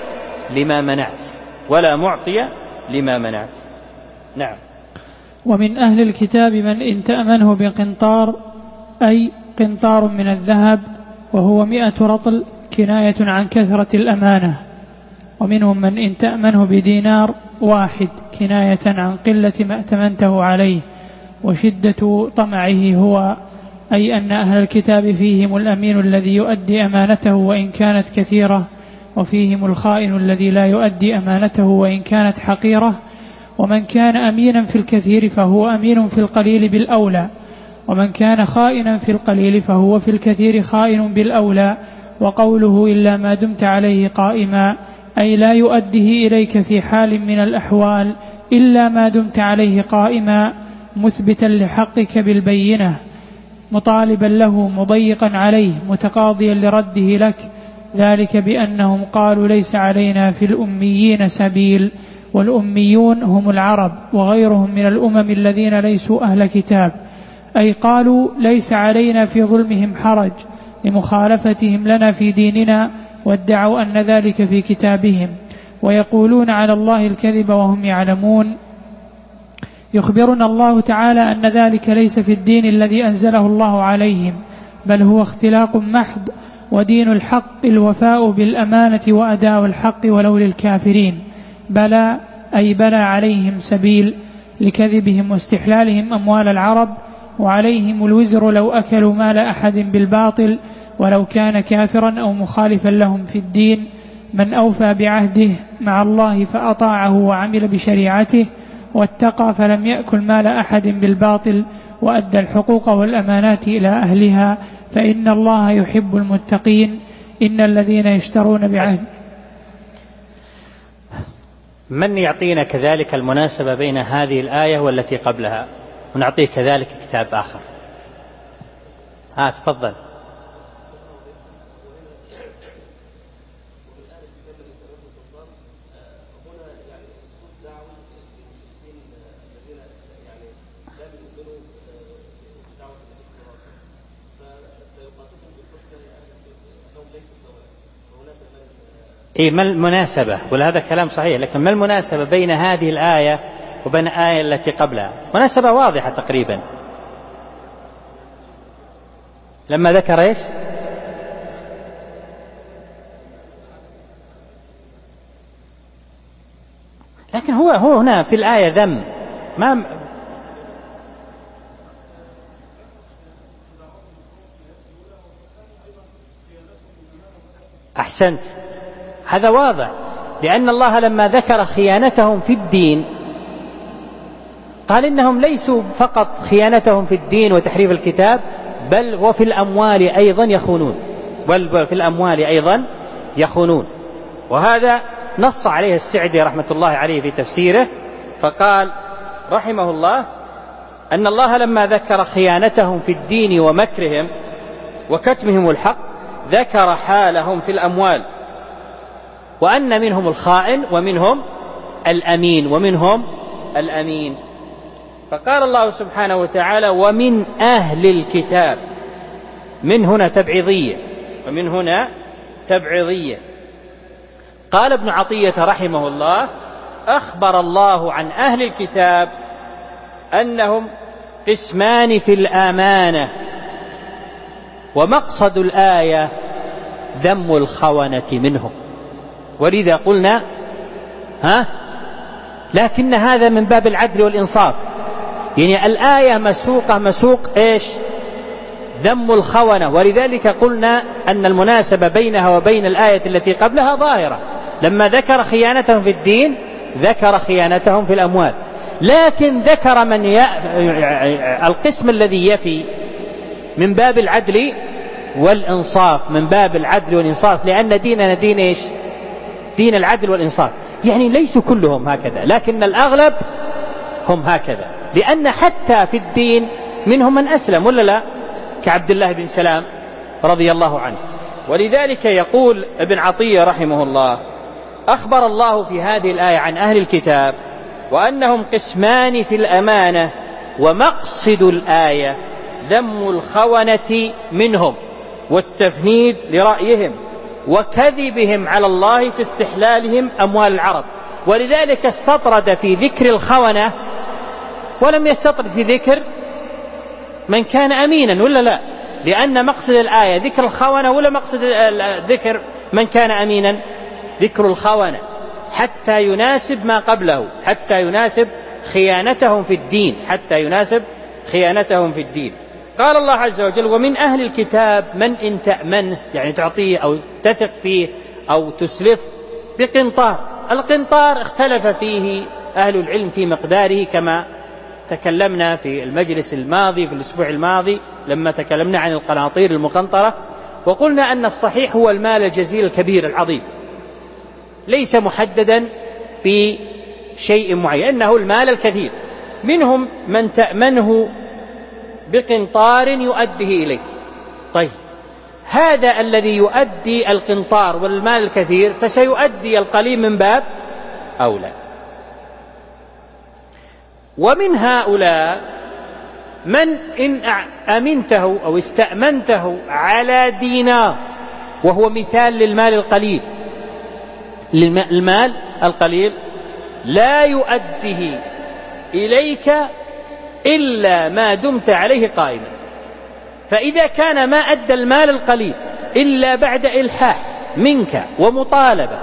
لما منعت. نعم. ومن أهل الكتاب من إن تأمنه بقنطار أي قنطار من الذهب وهو 100 رطل كناية عن كثرة الأمانة. ومنهم من إن تأمنه بدينار واحد كناية عن قلة ما ائتمنته عليه وشدة طمعه هو، أي أن أهل الكتاب فيهم الأمين الذي يؤدي أمانته وإن كانت كثيرة، وفيهم الخائن الذي لا يؤدي أمانته وإن كانت حقيرة. ومن كان أمينا في الكثير فهو أمين في القليل بالأولى، ومن كان خائنا في القليل فهو في الكثير خائن بالأولى. وقوله إلا ما دمت عليه قائما أي لا يؤديه إليك في حال من الأحوال إلا ما دمت عليه قائما، مثبتا لحقك بالبينة، مطالبا له مضيقا عليه، متقاضيا لرده لك، ذلك بأنهم قالوا ليس علينا في الأميين سبيل. والأميون هم العرب وغيرهم من الأمم الذين ليسوا أهل كتاب، أي قالوا ليس علينا في ظلمهم حرج لمخالفتهم لنا في ديننا، وادعوا أن ذلك في كتابهم، ويقولون على الله الكذب وهم يعلمون. يخبرنا الله تعالى أن ذلك ليس في الدين الذي أنزله الله عليهم، بل هو اختلاق محض، ودين الحق الوفاء بالأمانة وأداء الحق ولو للكافرين. بلى أي بلى عليهم سبيل لكذبهم واستحلالهم أموال العرب، وعليهم الوزر لو أكلوا مال أحد بالباطل ولو كان كافرا أو مخالفا لهم في الدين. من أوفى بعهده مع الله فأطاعه وعمل بشريعته واتقى فلم يأكل مال أحد بالباطل وأدى الحقوق والأمانات إلى أهلها فإن الله يحب المتقين. إن الذين يشترون بعهد. من يعطينا كذلك المناسبة بين هذه الآية والتي قبلها، ونعطيه كذلك كتاب آخر. تفضل. ما المناسبة؟ وهذا كلام صحيح، لكن ما المناسبة بين هذه الآية وبين الآية التي قبلها؟ مناسبة واضحة تقريبا. لما ذكر إيش؟ لكن هو هنا في الآية ذم، ما أحسنت، هذا واضح، لأن الله لما ذكر خيانتهم في الدين قال إنهم ليسوا فقط خيانتهم في الدين وتحريف الكتاب، بل وفي الأموال أيضا يخونون، وهذا نص عليه السعدي رحمة الله عليه في تفسيره، فقال رحمه الله أن الله لما ذكر خيانتهم في الدين ومكرهم وكتمهم الحق ذكر حالهم في الأموال، وأن منهم الخائن ومنهم الأمين فقال الله سبحانه وتعالى ومن أهل الكتاب، من هنا تبعيضية. قال ابن عطية رحمه الله أخبر الله عن أهل الكتاب أنهم قسمان في الأمانة، ومقصد الآية ذم الخونة منهم، ولذا قلنا لكن هذا من باب العدل والإنصاف، يعني الآية مسوق إيش؟ ذم الخونة، ولذلك قلنا أن المناسبة بينها وبين الآية التي قبلها ظاهرة، لما ذكر خيانتهم في الدين ذكر خيانتهم في الأموال، لكن ذكر القسم الذي يفي من باب العدل والإنصاف، لأن ديننا دين إيش؟ دين العدل والإنصاف، يعني ليسوا كلهم هكذا، لكن الأغلب هم هكذا، لأن حتى في الدين منهم من أسلم ولا لا، كعبد الله بن سلام رضي الله عنه. ولذلك يقول ابن عطية رحمه الله أخبر الله في هذه الآية عن أهل الكتاب وأنهم قسمان في الأمانة، ومقصد الآية ذم الخونة منهم والتفنيد لرأيهم وكذبهم على الله في استحلالهم أموال العرب، ولذلك استطرد في ذكر الخونة ولم يستطرد في ذكر من كان أمينا ولا لا، لأن مقصد الآية ذكر الخونة ولا مقصد ذكر من كان أمينا؟ ذكر الخونة حتى يناسب ما قبله، حتى يناسب خيانتهم في الدين. قال الله عز وجل ومن أهل الكتاب من إن تأمنه، يعني تعطيه أو تثق فيه أو تسلف بقنطار. القنطار اختلف فيه أهل العلم في مقداره، كما تكلمنا في المجلس الماضي في الأسبوع الماضي لما تكلمنا عن القناطير المقنطرة، وقلنا أن الصحيح هو المال الجزيل الكبير العظيم، ليس محددا بشيء معين، إنه المال الكثير. منهم من تأمنه بقنطار يؤديه إليك. طيب هذا الذي يؤدي القنطار والمال الكثير فسيؤدي القليل من باب أولى. ومن هؤلاء من إن أمنته أو استأمنته على دينار، وهو مثال للمال القليل، المال القليل لا يؤديه إليك إلا ما دمت عليه قائما، فإذا كان ما أدى المال القليل إلا بعد إلحاح منك ومطالبة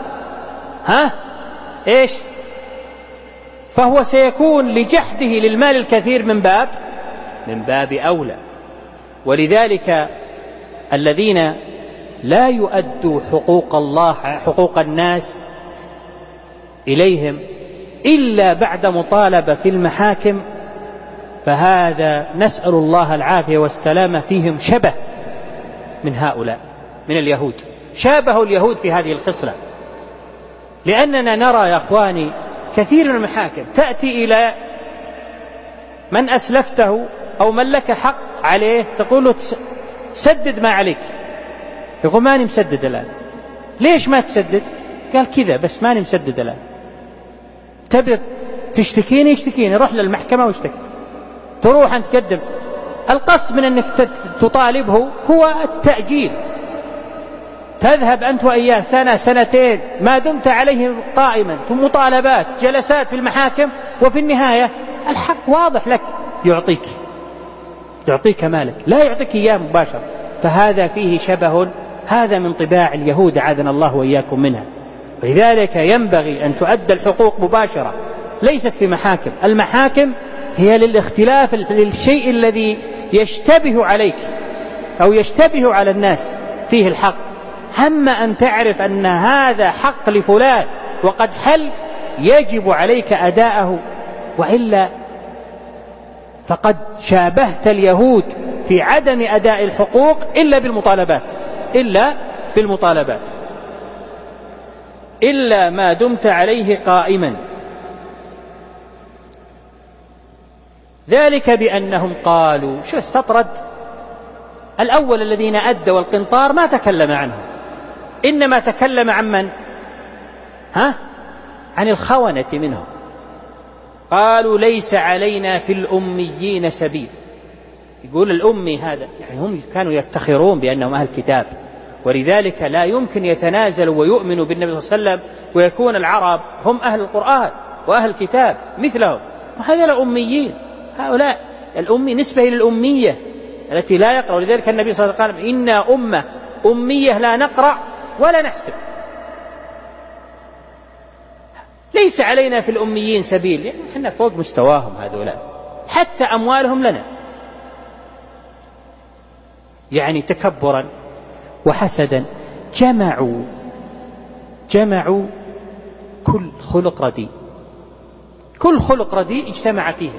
إيش؟ فهو سيكون لجحده للمال الكثير من باب أولى. ولذلك الذين لا يؤدوا حقوق الله حقوق الناس إليهم إلا بعد مطالبة في المحاكم، فهذا نسأل الله العافية والسلامة فيهم شبه من هؤلاء من اليهود، شابه اليهود في هذه الخصلة. لأننا نرى يا أخواني كثير من المحاكم تأتي إلى من أسلفته أو من لك حق عليه تقول له سدد ما عليك، يقول ماني مسدد الآن. ليش ما تسدد؟ قال كذا بس ماني مسدد الآن. تبي تشتكيني يشتكيني، روح للمحكمة واشتكي، تروح أن تقدم. القصد من أنك تطالبه هو التأجيل، تذهب أنت وإياه سنة سنتين ما دمت عليه قائما، ثم مطالبات جلسات في المحاكم، وفي النهاية الحق واضح لك، يعطيك مالك، لا يعطيك إياه مباشرة. فهذا فيه شبه، هذا من طباع اليهود عاذنا الله وإياكم منها. ولذلك ينبغي أن تؤدى الحقوق مباشرة، ليست في محاكم. المحاكم هي للاختلاف للشيء الذي يشتبه عليك أو يشتبه على الناس فيه الحق. أما أن تعرف أن هذا حق لفلان وقد حل، يجب عليك أداءه، وإلا فقد شابهت اليهود في عدم أداء الحقوق إلا بالمطالبات إلا ما دمت عليه قائما. ذلك بأنهم قالوا، شو استطرد الأول الذين أدوا القنطار ما تكلم عنهم، إنما تكلم عن من؟ عن الخونة منهم. قالوا ليس علينا في الأميين سبيل. يقول الأمي هذا يعني هم كانوا يفتخرون بأنهم أهل كتاب، ولذلك لا يمكن يتنازلوا ويؤمنوا بالنبي صلى الله عليه وسلم ويكون العرب هم أهل القرآن وأهل كتاب مثلهم، وهذا الأميين. هؤلاء الأمي نسبة إلى الأمية التي لا يقرأ، ولذلك النبي صلى الله عليه وسلم قال إنا أمة أمية لا نقرأ ولا نحسب. ليس علينا في الأميين سبيل، يعني احنا فوق مستواهم هؤلاء، حتى أموالهم لنا. يعني تكبرا وحسدا جمعوا كل خلق رديء اجتمع فيه.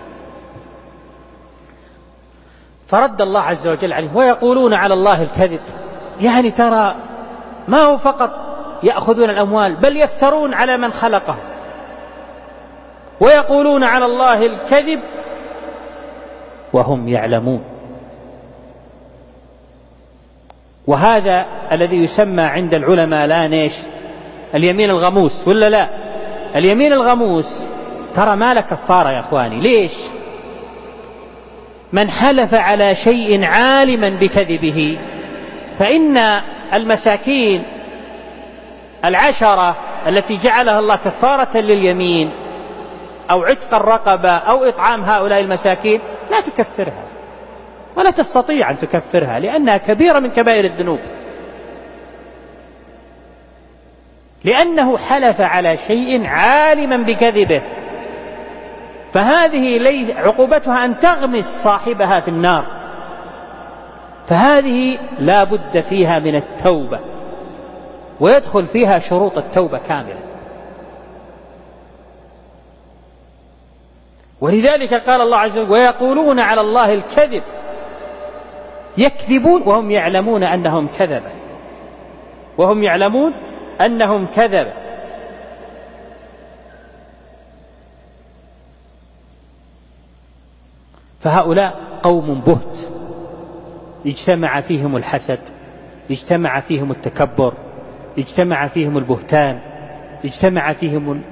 فرد الله عز وجل عليه ويقولون على الله الكذب. يعني ترى ما هو فقط يأخذون الأموال، بل يفترون على من خلقه، ويقولون على الله الكذب وهم يعلمون. وهذا الذي يسمى عند العلماء الآن إيش؟ اليمين الغموس، ولا لا؟ اليمين الغموس ترى ما له كفارة يا أخواني. ليش؟ من حلف على شيء عالما بكذبه، فإن المساكين 10 التي جعلها الله كفارة لليمين أو عتق الرقبة أو إطعام هؤلاء المساكين لا تكفرها ولا تستطيع أن تكفرها، لأنها كبيرة من كبائر الذنوب، لأنه حلف على شيء عالما بكذبه. فهذه عقوبتها أن تغمس صاحبها في النار، فهذه لا بد فيها من التوبة، ويدخل فيها شروط التوبة كاملة. ولذلك قال الله عز وجل ويقولون على الله الكذب، يكذبون وهم يعلمون أنهم كذبة. فهؤلاء قوم بهت، اجتمع فيهم الحسد، اجتمع فيهم التكبر، اجتمع فيهم البهتان، اجتمع فيهم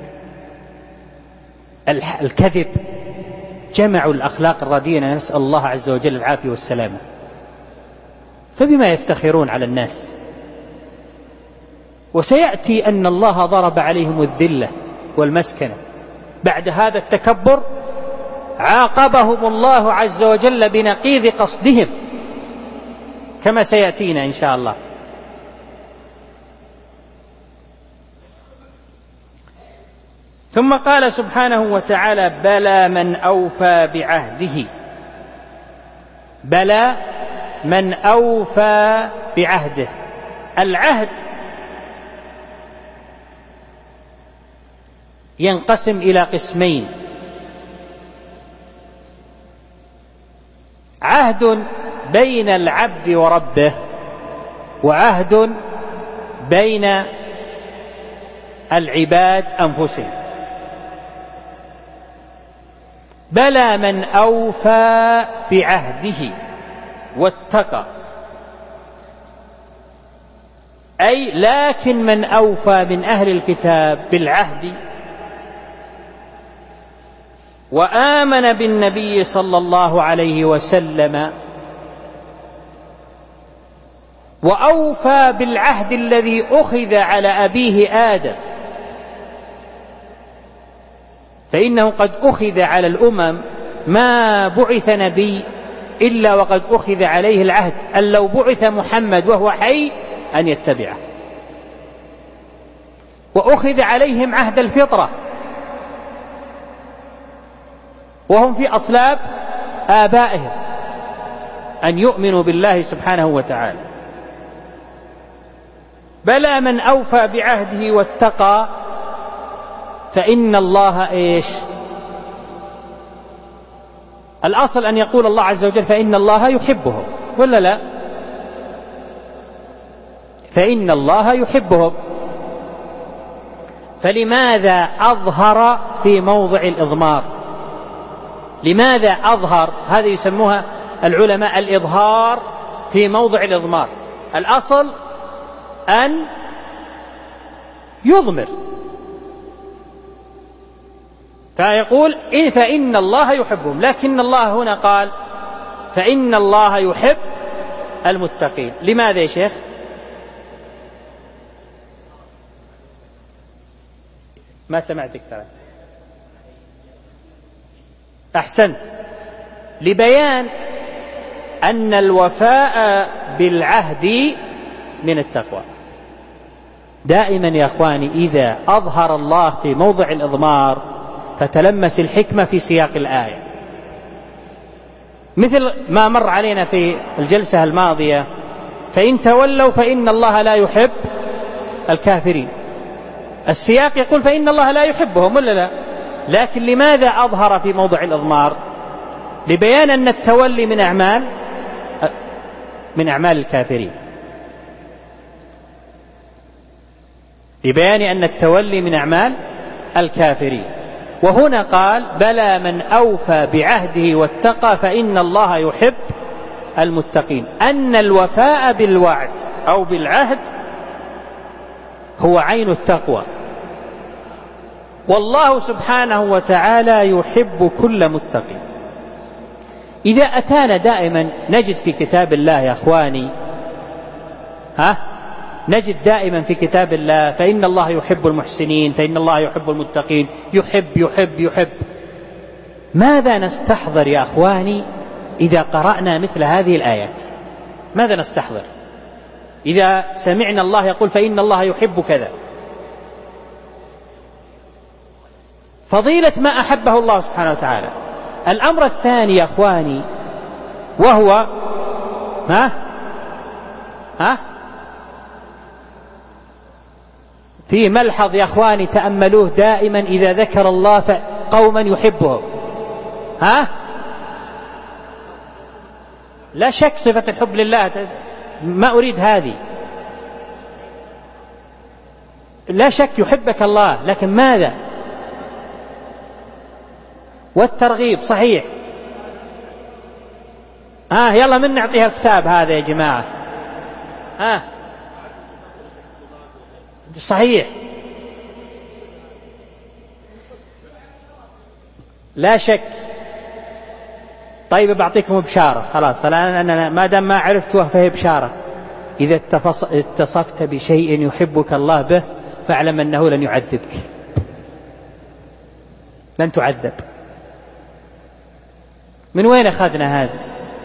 الكذب، جمعوا الأخلاق الرديئة، نسأل الله عز وجل العافية والسلامة. فبما يفتخرون على الناس؟ وسيأتي أن الله ضرب عليهم الذلة والمسكنة بعد هذا التكبر، عاقبهم الله عز وجل بنقيض قصدهم كما سيأتينا إن شاء الله. ثم قال سبحانه وتعالى بلى من أوفى بعهده، بلى من أوفى بعهده. العهد ينقسم إلى قسمين: عهد بين العبد وربه، وعهد بين العباد أنفسهم. بلى من أوفى بعهده واتقى، أي لكن من أوفى من أهل الكتاب بالعهد وآمن بالنبي صلى الله عليه وسلم وأوفى بالعهد الذي أخذ على أبيه آدم، فإنه قد أخذ على الأمم ما بعث نبي إلا وقد أخذ عليه العهد أن لو بعث محمد وهو حي أن يتبعه، وأخذ عليهم عهد الفطرة وهم في أصلاب آبائهم أن يؤمنوا بالله سبحانه وتعالى. بلى من أوفى بعهده واتقى فإن الله إيش؟ الأصل أن يقول الله عز وجل فإن الله يحبهم، ولا لا؟ فإن الله يحبهم، فلماذا أظهر في موضع الإضمار؟ لماذا أظهر؟ هذا يسموها العلماء الإظهار في موضع الإضمار. الأصل أن يضمر، فيقول فإن الله يحبهم، لكن الله هنا قال فإن الله يحب المتقين. لماذا يا شيخ؟ ما سمعتك ترى. أحسنت. لبيان أن الوفاء بالعهد من التقوى. دائما يا أخواني إذا أظهر الله في موضع الإضمار فتلمس الحكمة في سياق الآية، مثل ما مر علينا في الجلسة الماضية: فإن تولوا فإن الله لا يحب الكافرين. السياق يقول فإن الله لا يحبهم، ولا لا؟ لكن لماذا أظهر في موضع الإضمار؟ لبيان أن التولي من أعمال الكافرين، لبيان أن التولي من أعمال الكافرين. وهنا قال بلى من أوفى بعهده واتقى فإن الله يحب المتقين. أن الوفاء بالوعد أو بالعهد هو عين التقوى، والله سبحانه وتعالى يحب كل متقي. إذا أتانا دائما نجد في كتاب الله يا أخواني نجد دائما في كتاب الله فإن الله يحب المحسنين، فإن الله يحب المتقين، يحب يحب يحب. ماذا نستحضر يا أخواني إذا قرأنا مثل هذه الآيات؟ ماذا نستحضر إذا سمعنا الله يقول فإن الله يحب كذا؟ فضيلة ما أحبه الله سبحانه وتعالى. الأمر الثاني يا أخواني وهو في ملحظ يا أخواني تأملوه دائما إذا ذكر الله قوما يحبهم. لا شك صفة الحب لله، ما أريد هذه، لا شك يحبك الله، لكن ماذا؟ والترغيب صحيح. يلا من نعطيها الكتاب هذا يا جماعة. صحيح، لا شك. طيب بعطيكم بشارة، خلاص أنا ما دام ما عرفتها فهي بشارة. إذا اتصفت بشيء يحبك الله به فاعلم أنه لن يعذبك، لن تعذب. من وين أخذنا هذا؟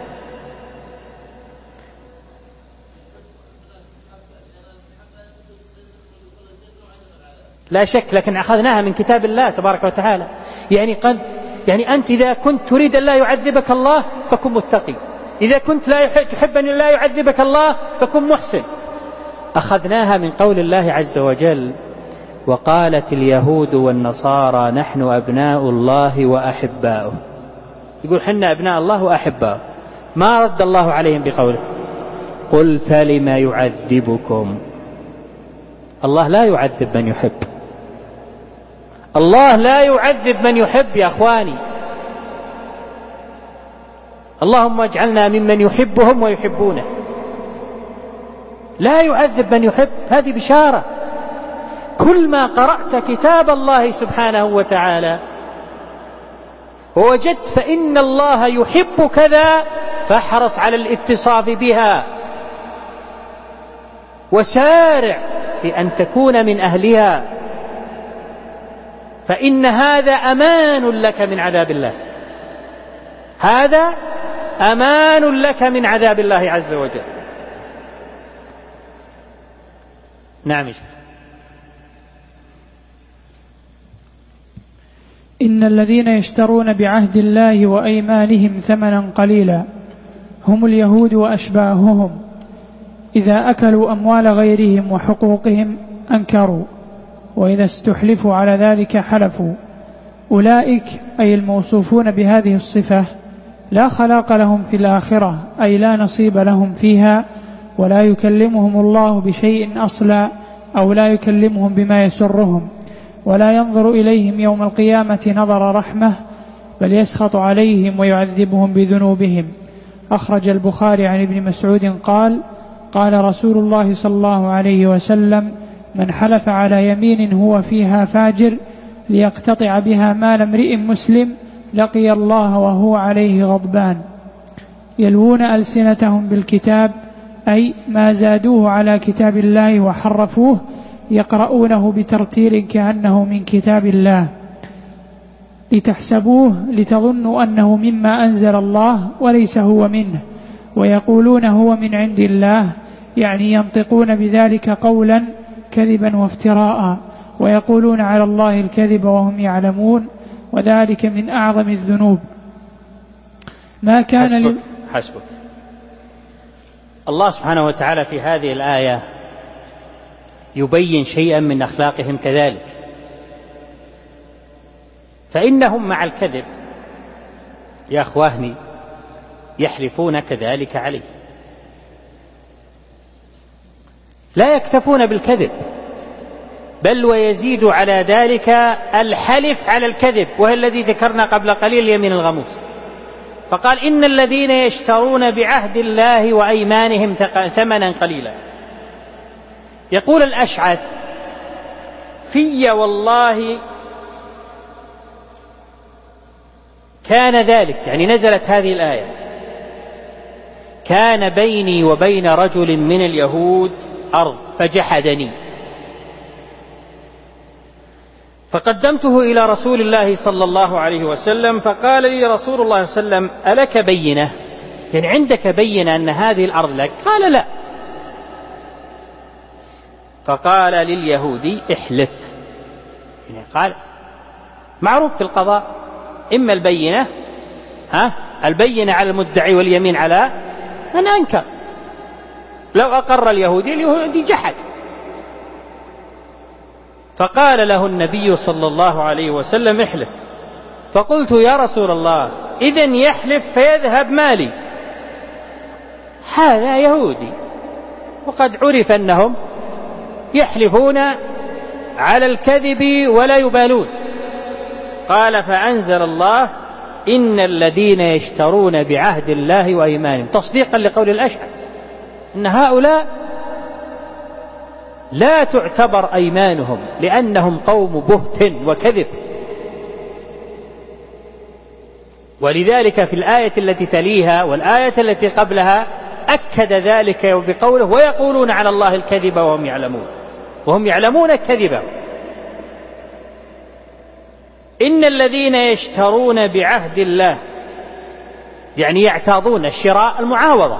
لا شك، لكن أخذناها من كتاب الله تبارك وتعالى. يعني أنت إذا كنت تريد أن لا يعذبك الله فكن متقي، إذا كنت لا تحب أن لا يعذبك الله فكن محسن. أخذناها من قول الله عز وجل: وقالت اليهود والنصارى نحن أبناء الله وأحباؤه. يقول حنا أبناء الله وأحباؤه. ما رد الله عليهم بقوله: قل فلم يعذبكم. الله لا يعذب من يحب. الله لا يعذب من يحب يا أخواني. اللهم اجعلنا ممن يحبهم ويحبونه. لا يعذب من يحب، هذه بشارة. كل ما قرأت كتاب الله سبحانه وتعالى ووجدت فإن الله يحب كذا فاحرص على الاتصاف بها وسارع في أن تكون من أهلها، فإن هذا أمان لك من عذاب الله. هذا أمان لك من عذاب الله عز وجل. نعم. إن الذين يشترون بعهد الله وأيمانهم ثمنا قليلا هم اليهود وأشباههم، إذا أكلوا أموال غيرهم وحقوقهم أنكروا، وإذا استحلفوا على ذلك حلفوا. أولئك أي الموصوفون بهذه الصفة لا خلاق لهم في الآخرة، أي لا نصيب لهم فيها، ولا يكلمهم الله بشيء أصلا، أو لا يكلمهم بما يسرهم، ولا ينظر إليهم يوم القيامة نظر رحمة، بل يسخط عليهم ويعذبهم بذنوبهم. أخرج البخاري عن ابن مسعود قال: قال رسول الله صلى الله عليه وسلم: من حلف على يمين هو فيها فاجر ليقتطع بها مال امرئ مسلم لقي الله وهو عليه غضبان. يلوون ألسنتهم بالكتاب، أي ما زادوه على كتاب الله وحرفوه، يقرؤونه بترتيل كأنه من كتاب الله، لتحسبوه لتظنوا أنه مما أنزل الله وليس هو منه، ويقولون هو من عند الله، يعني ينطقون بذلك قولا كذبا وافتراء، ويقولون على الله الكذب وهم يعلمون، وذلك من أعظم الذنوب. ما كان حسبك. الله سبحانه وتعالى في هذه الآية يبين شيئا من أخلاقهم كذلك، فإنهم مع الكذب يا أخواني يحلفون كذلك عليه، لا يكتفون بالكذب، بل ويزيد على ذلك الحلف على الكذب، وهو الذي ذكرنا قبل قليل اليمين الغموس. فقال: إن الذين يشترون بعهد الله وأيمانهم ثمنا قليلا. يقول الأشعث: في والله كان ذلك، يعني نزلت هذه الآية: كان بيني وبين رجل من اليهود أرض فجحدني، فقدمته إلى رسول الله صلى الله عليه وسلم، فقال لي رسول الله صلى الله عليه وسلم: ألك بينة؟ يعني عندك بينة أن هذه الأرض لك؟ قال: لا. فقال لليهودي: احلف. يعني قال معروف في القضاء إما البينة البينة على المدعي واليمين على من أنكر. لو أقر اليهودي جحد. فقال له النبي صلى الله عليه وسلم: احلف. فقلت: يا رسول الله، إذن يحلف فيذهب مالي؟ هذا يهودي، وقد عرف أنهم يحلفون على الكذب ولا يبالون. قال: فأنزل الله: إن الذين يشترون بعهد الله وأيمانهم، تصديقا لقول الأشعث إن هؤلاء لا تعتبر أيمانهم لأنهم قوم بهت وكذب. ولذلك في الآية التي تليها والآية التي قبلها أكد ذلك بقوله: ويقولون على الله الكذب وهم يعلمون، وهم يعلمون كذبه. إن الذين يشترون بعهد الله، يعني يعتاضون الشراء، المعاوضة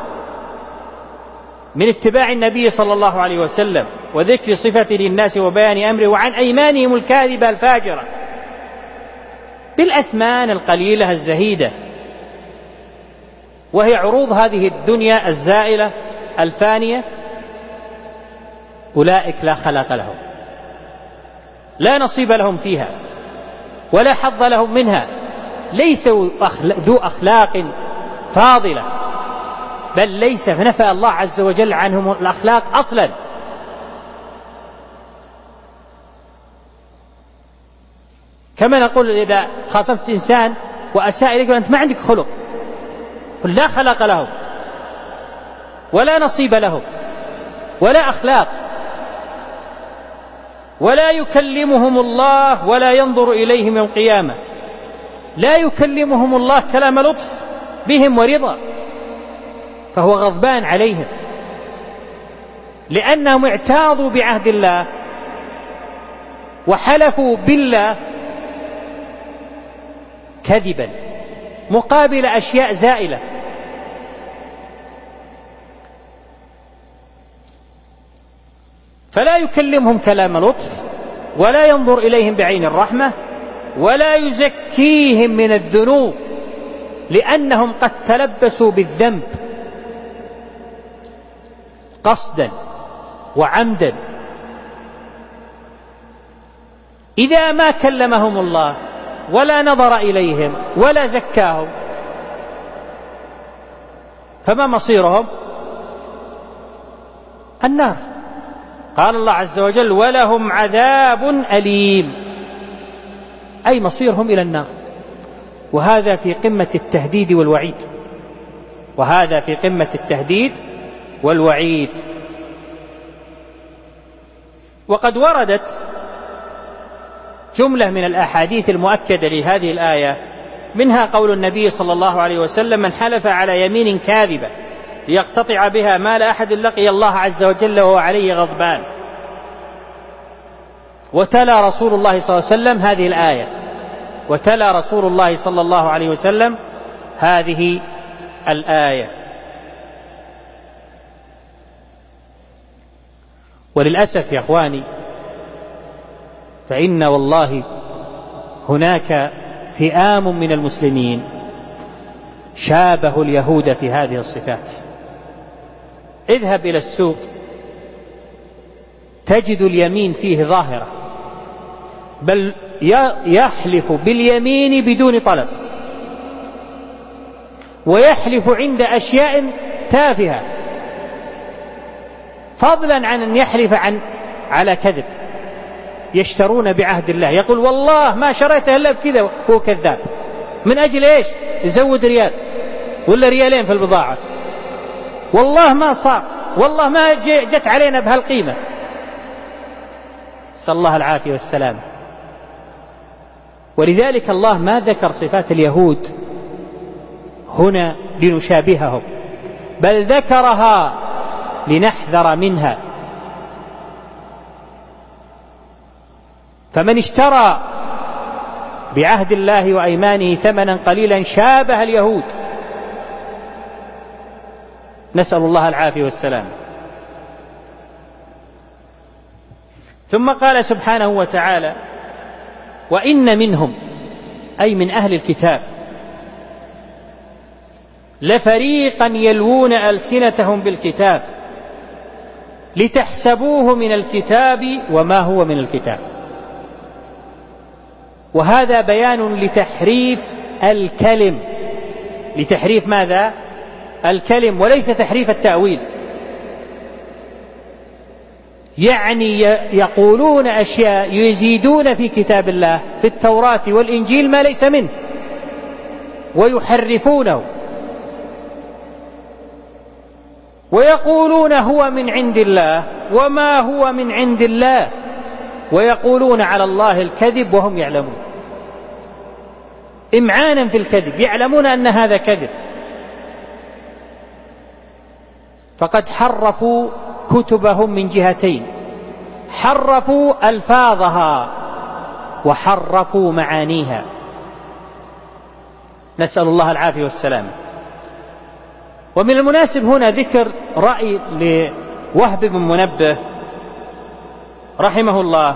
من اتباع النبي صلى الله عليه وسلم وذكر صفته للناس وبيان أمره، وعن أيمانهم الكاذبة الفاجرة بالأثمان القليلة الزهيدة، وهي عروض هذه الدنيا الزائلة الفانية، أولئك لا خلاق لهم، لا نصيب لهم فيها ولا حظ لهم منها، ليسوا ذو أخلاق فاضلة، بل ليس، فنفى الله عز وجل عنهم الأخلاق أصلا. كما نقول إذا خاصمت إنسان وأساء إليك وأنت ما عندك خلق، قل لا خلق لهم ولا نصيب لهم ولا أخلاق، ولا يكلمهم الله ولا ينظر إليهم يوم القيامة. لا يكلمهم الله كلام لطف بهم ورضا، فهو غضبان عليهم لأنهم اعتاضوا بعهد الله وحلفوا بالله كذبا مقابل أشياء زائلة. فلا يكلمهم كلام لطف ولا ينظر إليهم بعين الرحمة ولا يزكيهم من الذنوب، لأنهم قد تلبسوا بالذنب قصدا وعمدا. إذا ما كلمهم الله ولا نظر إليهم ولا زكاهم فما مصيرهم؟ النار. قال الله عز وجل: ولهم عذاب أليم، أي مصيرهم إلى النار. وهذا في قمة التهديد والوعيد، وهذا في قمة التهديد والوعيد. وقد وردت جملة من الأحاديث المؤكدة لهذه الآية، منها قول النبي صلى الله عليه وسلم: من حلف على يمين كاذبة ليقتطع بها مال أحد لقي الله عز وجل وهو عليه غضبان. وتلا رسول الله صلى الله عليه وسلم هذه الآية، وتلا رسول الله صلى الله عليه وسلم هذه الآية. وللأسف يا أخواني، فإن والله هناك فئام من المسلمين شابهوا اليهود في هذه الصفات. اذهب إلى السوق تجد اليمين فيه ظاهرة، بل يحلف باليمين بدون طلب، ويحلف عند أشياء تافهة، فضلا عن أن يحلف على كذب. يشترون بعهد الله، يقول: والله ما شريته إلا بكذا، هو كذاب. من أجل إيش؟ يزود ريال ولا ريالين في البضاعة. والله ما صار، والله ما جت علينا بهالقيمة. نسأل الله العافية والسلام. ولذلك الله ما ذكر صفات اليهود هنا لنشابههم، بل ذكرها لنحذر منها. فمن اشترى بعهد الله وأيمانه ثمنا قليلا شابه اليهود، نسأل الله العافية والسلام. ثم قال سبحانه وتعالى: وإن منهم، أي من أهل الكتاب، لفريقا يلوون ألسنتهم بالكتاب لتحسبوه من الكتاب وما هو من الكتاب. وهذا بيان لتحريف الكلم، لتحريف ماذا؟ الكلم، وليس تحريف التأويل. يعني يقولون أشياء، يزيدون في كتاب الله في التوراة والإنجيل ما ليس منه، ويحرفونه، ويقولون هو من عند الله وما هو من عند الله، ويقولون على الله الكذب وهم يعلمون. إمعانا في الكذب، يعلمون أن هذا كذب. فقد حرفوا كتبهم من جهتين: حرفوا ألفاظها وحرفوا معانيها، نسأل الله العافية والسلام. ومن المناسب هنا ذكر رأي لوهب بن منبه رحمه الله،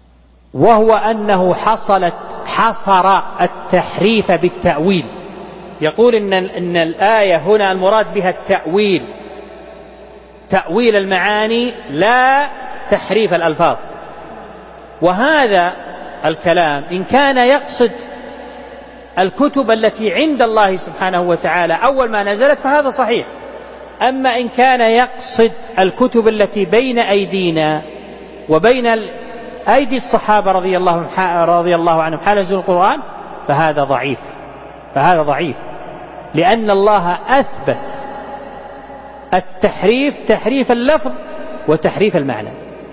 وهو أنه حصر التحريف بالتأويل، يقول إن الآية هنا المراد بها التأويل، تأويل المعاني لا تحريف الألفاظ. وهذا الكلام إن كان يقصد الكتب التي عند الله سبحانه وتعالى أول ما نزلت فهذا صحيح. أما إن كان يقصد الكتب التي بين أيدينا وبين أيدي الصحابة رضي الله عنهم حال نزول القرآن فهذا ضعيف، لأن الله أثبت التحريف، تحريف اللفظ وتحريف المعنى،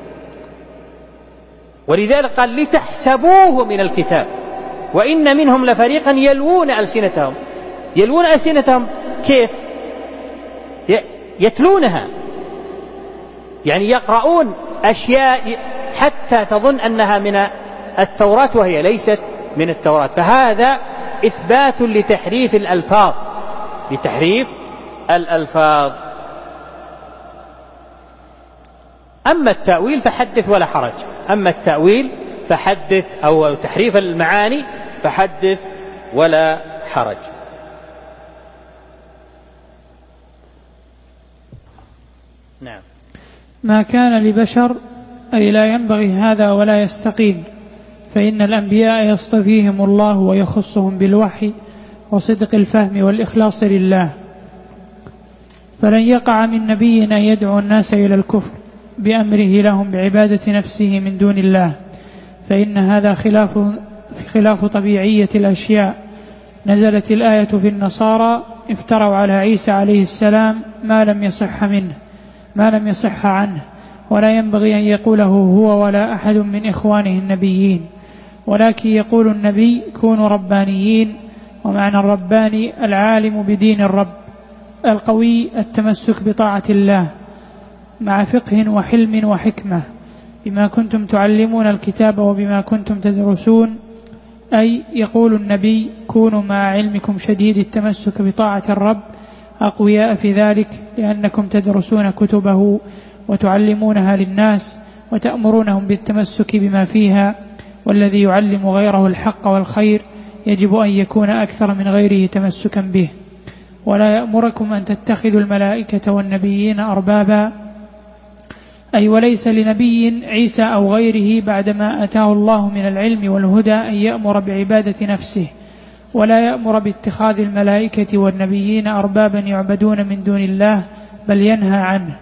ولذلك قال لتحسبوه من الكتاب وإن منهم لفريقا يلوون ألسنتهم. كيف؟ يتلونها، يعني يقرؤون أشياء حتى تظن أنها من التوراة وهي ليست من التوراة. فهذا إثبات لتحريف الألفاظ. أما التأويل فحدث ولا حرج، أو تحريف المعاني فحدث ولا حرج. نعم. ما كان لبشر أي لا ينبغي هذا ولا يستقيم، فإن الأنبياء يصطفيهم الله ويخصهم بالوحي وصدق الفهم والإخلاص لله، فلن يقع من نبي أن يدعو الناس إلى الكفر بأمره لهم بعبادة نفسه من دون الله، فإن هذا خلاف طبيعية الأشياء. نزلت الآية في النصارى افتروا على عيسى عليه السلام ما لم يصح عنه، ولا ينبغي أن يقوله هو ولا أحد من إخوانه النبيين، ولكن يقول النبي كونوا ربانيين، ومعنى الرباني العالم بدين الرب القوي التمسك بطاعة الله مع فقه وحلم وحكمة بما كنتم تعلمون الكتاب وبما كنتم تدرسون. أي يقول النبي كونوا مع علمكم شديد التمسك بطاعة الرب أقوياء في ذلك، لأنكم تدرسون كتبه وتعلمونها للناس وتأمرونهم بالتمسك بما فيها، والذي يعلم غيره الحق والخير يجب أن يكون أكثر من غيره تمسكا به. ولا يأمركم أن تتخذوا الملائكة والنبيين أربابا، أي وليس لنبي عيسى أو غيره بعدما أتاه الله من العلم والهدى أن يأمر بعبادة نفسه، ولا يأمر باتخاذ الملائكة والنبيين أربابا يعبدون من دون الله، بل ينهى عنه.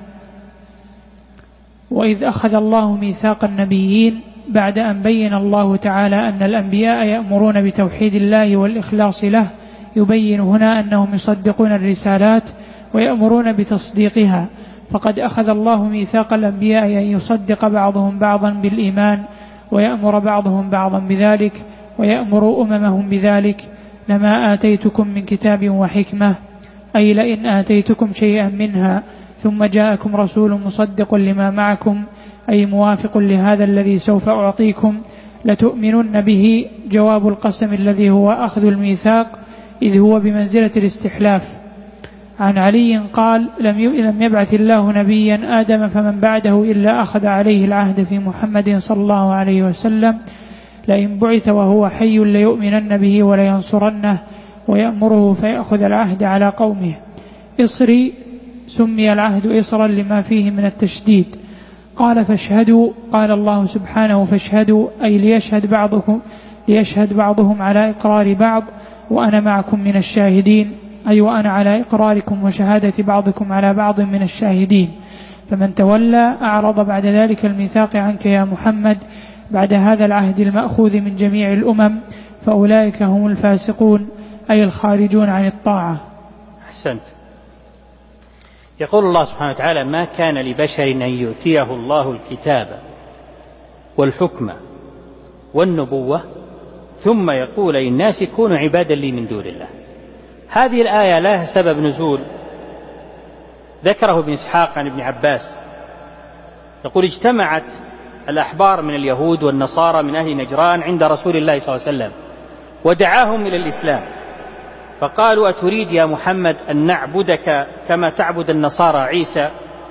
وإذ أخذ الله ميثاق النبيين بعد أن بين الله تعالى أن الأنبياء يأمرون بتوحيد الله والإخلاص له، يبين هنا أنهم يصدقون الرسالات ويأمرون بتصديقها، فقد أخذ الله ميثاق الأنبياء أن يصدق بعضهم بعضا بالإيمان ويأمر بعضهم بعضا بذلك ويأمر أممهم بذلك. لما آتيتكم من كتاب وحكمة، أي لئن آتيتكم شيئا منها ثم جاءكم رسول مصدق لما معكم، أي موافق لهذا الذي سوف أعطيكم، لتؤمنن به. جواب القسم الذي هو أخذ الميثاق، إذ هو بمنزلة الاستحلاف. عن علي قال لم يبعث الله نبيا آدم فمن بعده إلا أخذ عليه العهد في محمد صلى الله عليه وسلم، لئن بعث وهو حي ليؤمنن به ولينصرنه، ويأمره فيأخذ العهد على قومه. إصري سمي العهد إصرا لما فيه من التشديد. قال فاشهدوا، قال الله سبحانه فاشهدوا، أي ليشهد بعضهم على إقرار بعض، وأنا معكم من الشاهدين، أي وأنا على إقراركم وشهادة بعضكم على بعض من الشاهدين. فمن تولى أعرض بعد ذلك الميثاق عنك يا محمد بعد هذا العهد المأخوذ من جميع الأمم، فأولئك هم الفاسقون، أي الخارجون عن الطاعة. أحسنت. يقول الله سبحانه وتعالى ما كان لبشر أن يؤتيه الله الكتاب والحكم والنبوة ثم يقول للناس كونوا عبادا لي من دون الله. هذه الآية لها سبب نزول ذكره ابن إسحاق عن ابن عباس، يقول اجتمعت الأحبار من اليهود والنصارى من أهل نجران عند رسول الله صلى الله عليه وسلم ودعاهم إلى الإسلام، فقالوا أتريد يا محمد أن نعبدك كما تعبد النصارى عيسى؟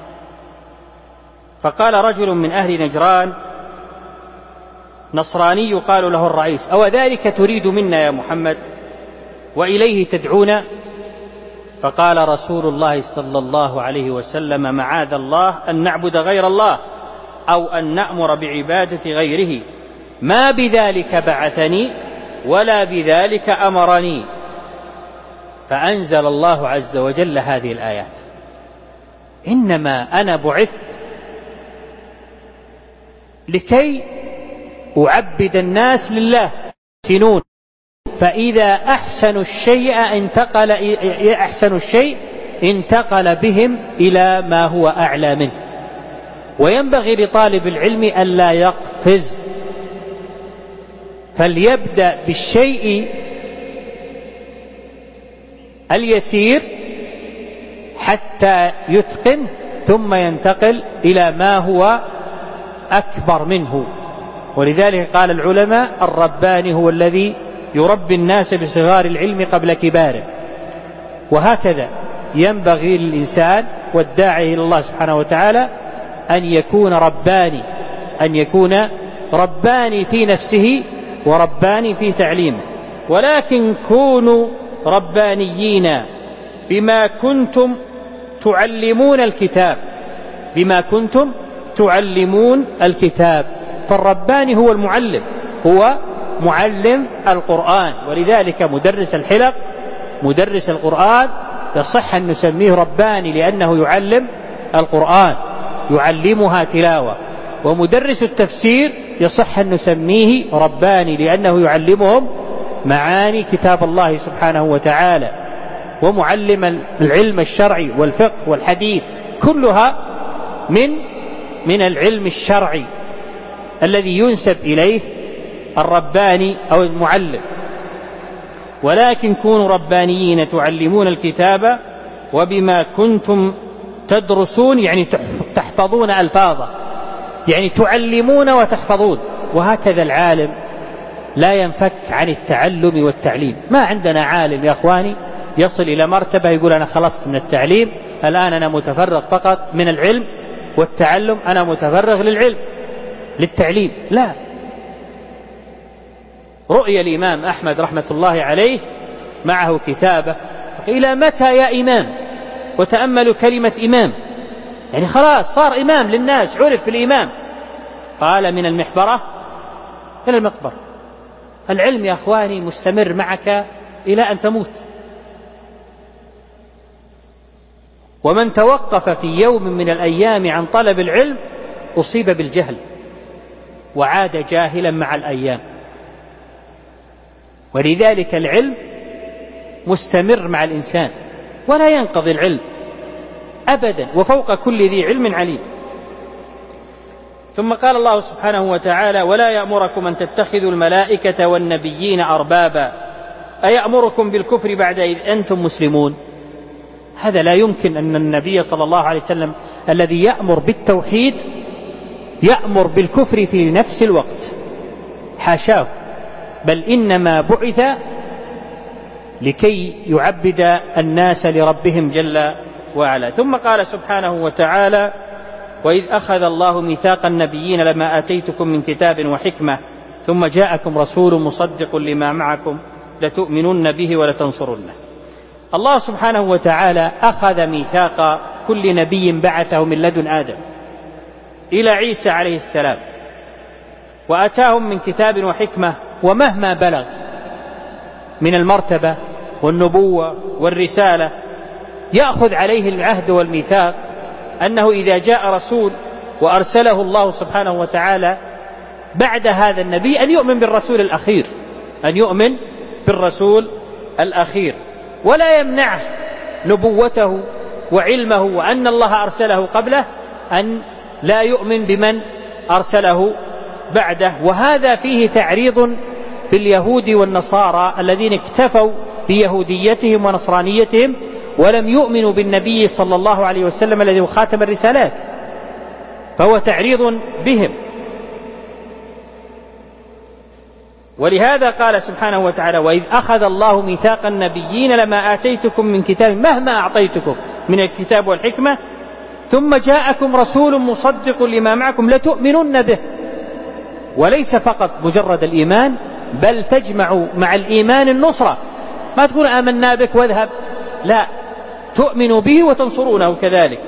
فقال رجل من أهل نجران نصراني قالوا له الرئيس أو ذلك تريد منا يا محمد؟ وإليه تدعون؟ فقال رسول الله صلى الله عليه وسلم: معاذ الله أن نعبد غير الله أو أن نأمر بعبادة غيره، ما بذلك بعثني ولا بذلك أمرني. فأنزل الله عز وجل هذه الآيات: إنما أنا بعثت لكي أعبد الناس لله سنون، فإذا أحسنوا الشيء انتقل بهم إلى ما هو أعلى منه. وينبغي لطالب العلم ألا يقفز، فليبدأ بالشيء اليسير حتى يتقن، ثم ينتقل إلى ما هو أكبر منه. ولذلك قال العلماء: الرباني هو الذي يربي الناس بصغار العلم قبل كباره. وهكذا ينبغي للإنسان والداعي إلى الله سبحانه وتعالى أن يكون رباني في نفسه ورباني في تعليمه. ولكن كونوا ربانيين بما كنتم تعلمون الكتاب، فالرباني هو المعلم، هو معلم القرآن. ولذلك مدرس القرآن يصح أن نسميه رباني لأنه يعلم القرآن، يعلمها تلاوة. ومدرس التفسير يصح أن نسميه رباني لأنه يعلمهم معاني كتاب الله سبحانه وتعالى. ومعلم العلم الشرعي والفقه والحديث كلها من العلم الشرعي الذي ينسب إليه الرباني أو المعلم. ولكن كونوا ربانيين تعلمون الكتاب وبما كنتم تدرسون، يعني تحفظون ألفاظه، يعني تعلمون وتحفظون. وهكذا العالم لا ينفك عن التعلم والتعليم. ما عندنا عالم يا أخواني يصل إلى مرتبة يقول أنا خلصت من التعليم، الآن أنا متفرغ فقط من العلم والتعلم، أنا متفرغ للتعليم. لا. رؤيا الإمام أحمد رحمة الله عليه معه كتابة: إلى متى يا إمام؟ وتأملوا كلمة إمام، يعني خلاص صار إمام للناس، عرف بالإمام. قال: من المحبرة إلى المقبرة. العلم يا أخواني مستمر معك إلى أن تموت. ومن توقف في يوم من الأيام عن طلب العلم أصيب بالجهل وعاد جاهلا مع الأيام. ولذلك العلم مستمر مع الإنسان ولا ينقضي العلم أبدا، وفوق كل ذي علم عليم. ثم قال الله سبحانه وتعالى: ولا يأمركم أن تتخذوا الملائكة والنبيين أربابا أيأمركم بالكفر بعد إذ أنتم مسلمون. هذا لا يمكن أن النبي صلى الله عليه وسلم الذي يأمر بالتوحيد يأمر بالكفر في نفس الوقت، حاشاه، بل إنما بعث لكي يعبد الناس لربهم جل وعلا. ثم قال سبحانه وتعالى: وإذ أخذ الله ميثاق النبيين لما آتيتكم من كتاب وحكمة ثم جاءكم رسول مصدق لما معكم لتؤمنن به ولتنصرنه. الله سبحانه وتعالى أخذ ميثاق كل نبي بعثه من لدن آدم إلى عيسى عليه السلام، وأتاهم من كتاب وحكمة، ومهما بلغ من المرتبة والنبوة والرسالة يأخذ عليه العهد والميثاق أنه إذا جاء رسول وأرسله الله سبحانه وتعالى بعد هذا النبي أن يؤمن بالرسول الأخير، ولا يمنعه نبوته وعلمه وأن الله أرسله قبله أن لا يؤمن بمن أرسله بعده. وهذا فيه تعريض باليهود والنصارى الذين اكتفوا بيهوديتهم ونصرانيتهم ولم يؤمنوا بالنبي صلى الله عليه وسلم الذي هو خاتم الرسالات، فهو تعريض بهم. ولهذا قال سبحانه وتعالى: وإذ أخذ الله ميثاق النبيين لما آتيتكم من كتاب، مهما أعطيتكم من الكتاب والحكمة ثم جاءكم رسول مصدق لما معكم لتؤمنن به. وليس فقط مجرد الإيمان، بل تجمع مع الإيمان النصرة، ما تقول آمنا بك واذهب، لا، تؤمنوا به وتنصرونه كذلك.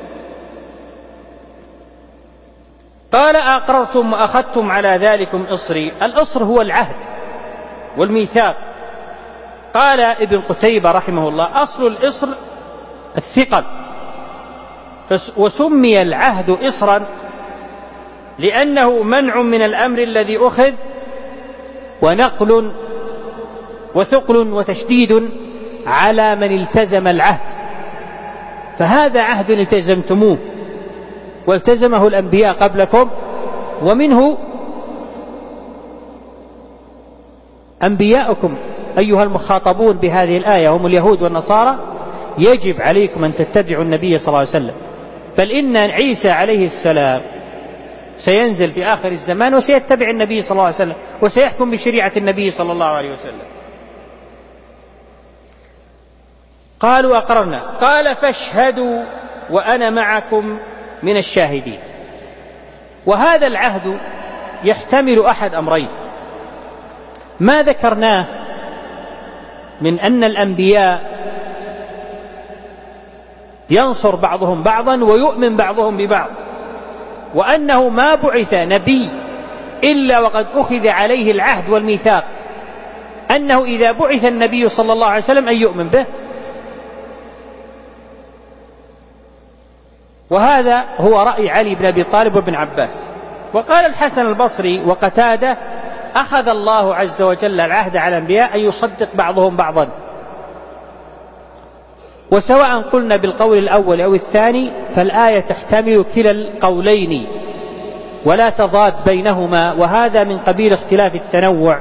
قال أقررتم وأخذتم على ذلكم إصري. الإصر هو العهد والميثاق. قال ابن قتيبة رحمه الله: أصل الإصر الثقل، وسمي العهد إصرا لأنه منع من الأمر الذي أخذ، ونقل وثقل وتشديد على من التزم العهد. فهذا عهد التزمتموه والتزمه الأنبياء قبلكم، ومنه أنبياؤكم أيها المخاطبون بهذه الآية هم اليهود والنصارى. يجب عليكم أن تتبعوا النبي صلى الله عليه وسلم، بل إن عيسى عليه السلام سينزل في آخر الزمان وسيتبع النبي صلى الله عليه وسلم وسيحكم بشريعة النبي صلى الله عليه وسلم. قالوا أقررنا. قال فاشهدوا وأنا معكم من الشاهدين. وهذا العهد يحتمل أحد أمرين: ما ذكرناه من أن الأنبياء ينصر بعضهم بعضا ويؤمن بعضهم ببعض، وأنه ما بعث نبي إلا وقد أخذ عليه العهد والميثاق أنه إذا بعث النبي صلى الله عليه وسلم أن يؤمن به. وهذا هو رأي علي بن أبي طالب وابن عباس. وقال الحسن البصري وقتادة: أخذ الله عز وجل العهد على الأنبياء أن يصدق بعضهم بعضا. وسواء قلنا بالقول الأول أو الثاني فالآية تحتمل كلا القولين ولا تضاد بينهما، وهذا من قبيل اختلاف التنوع.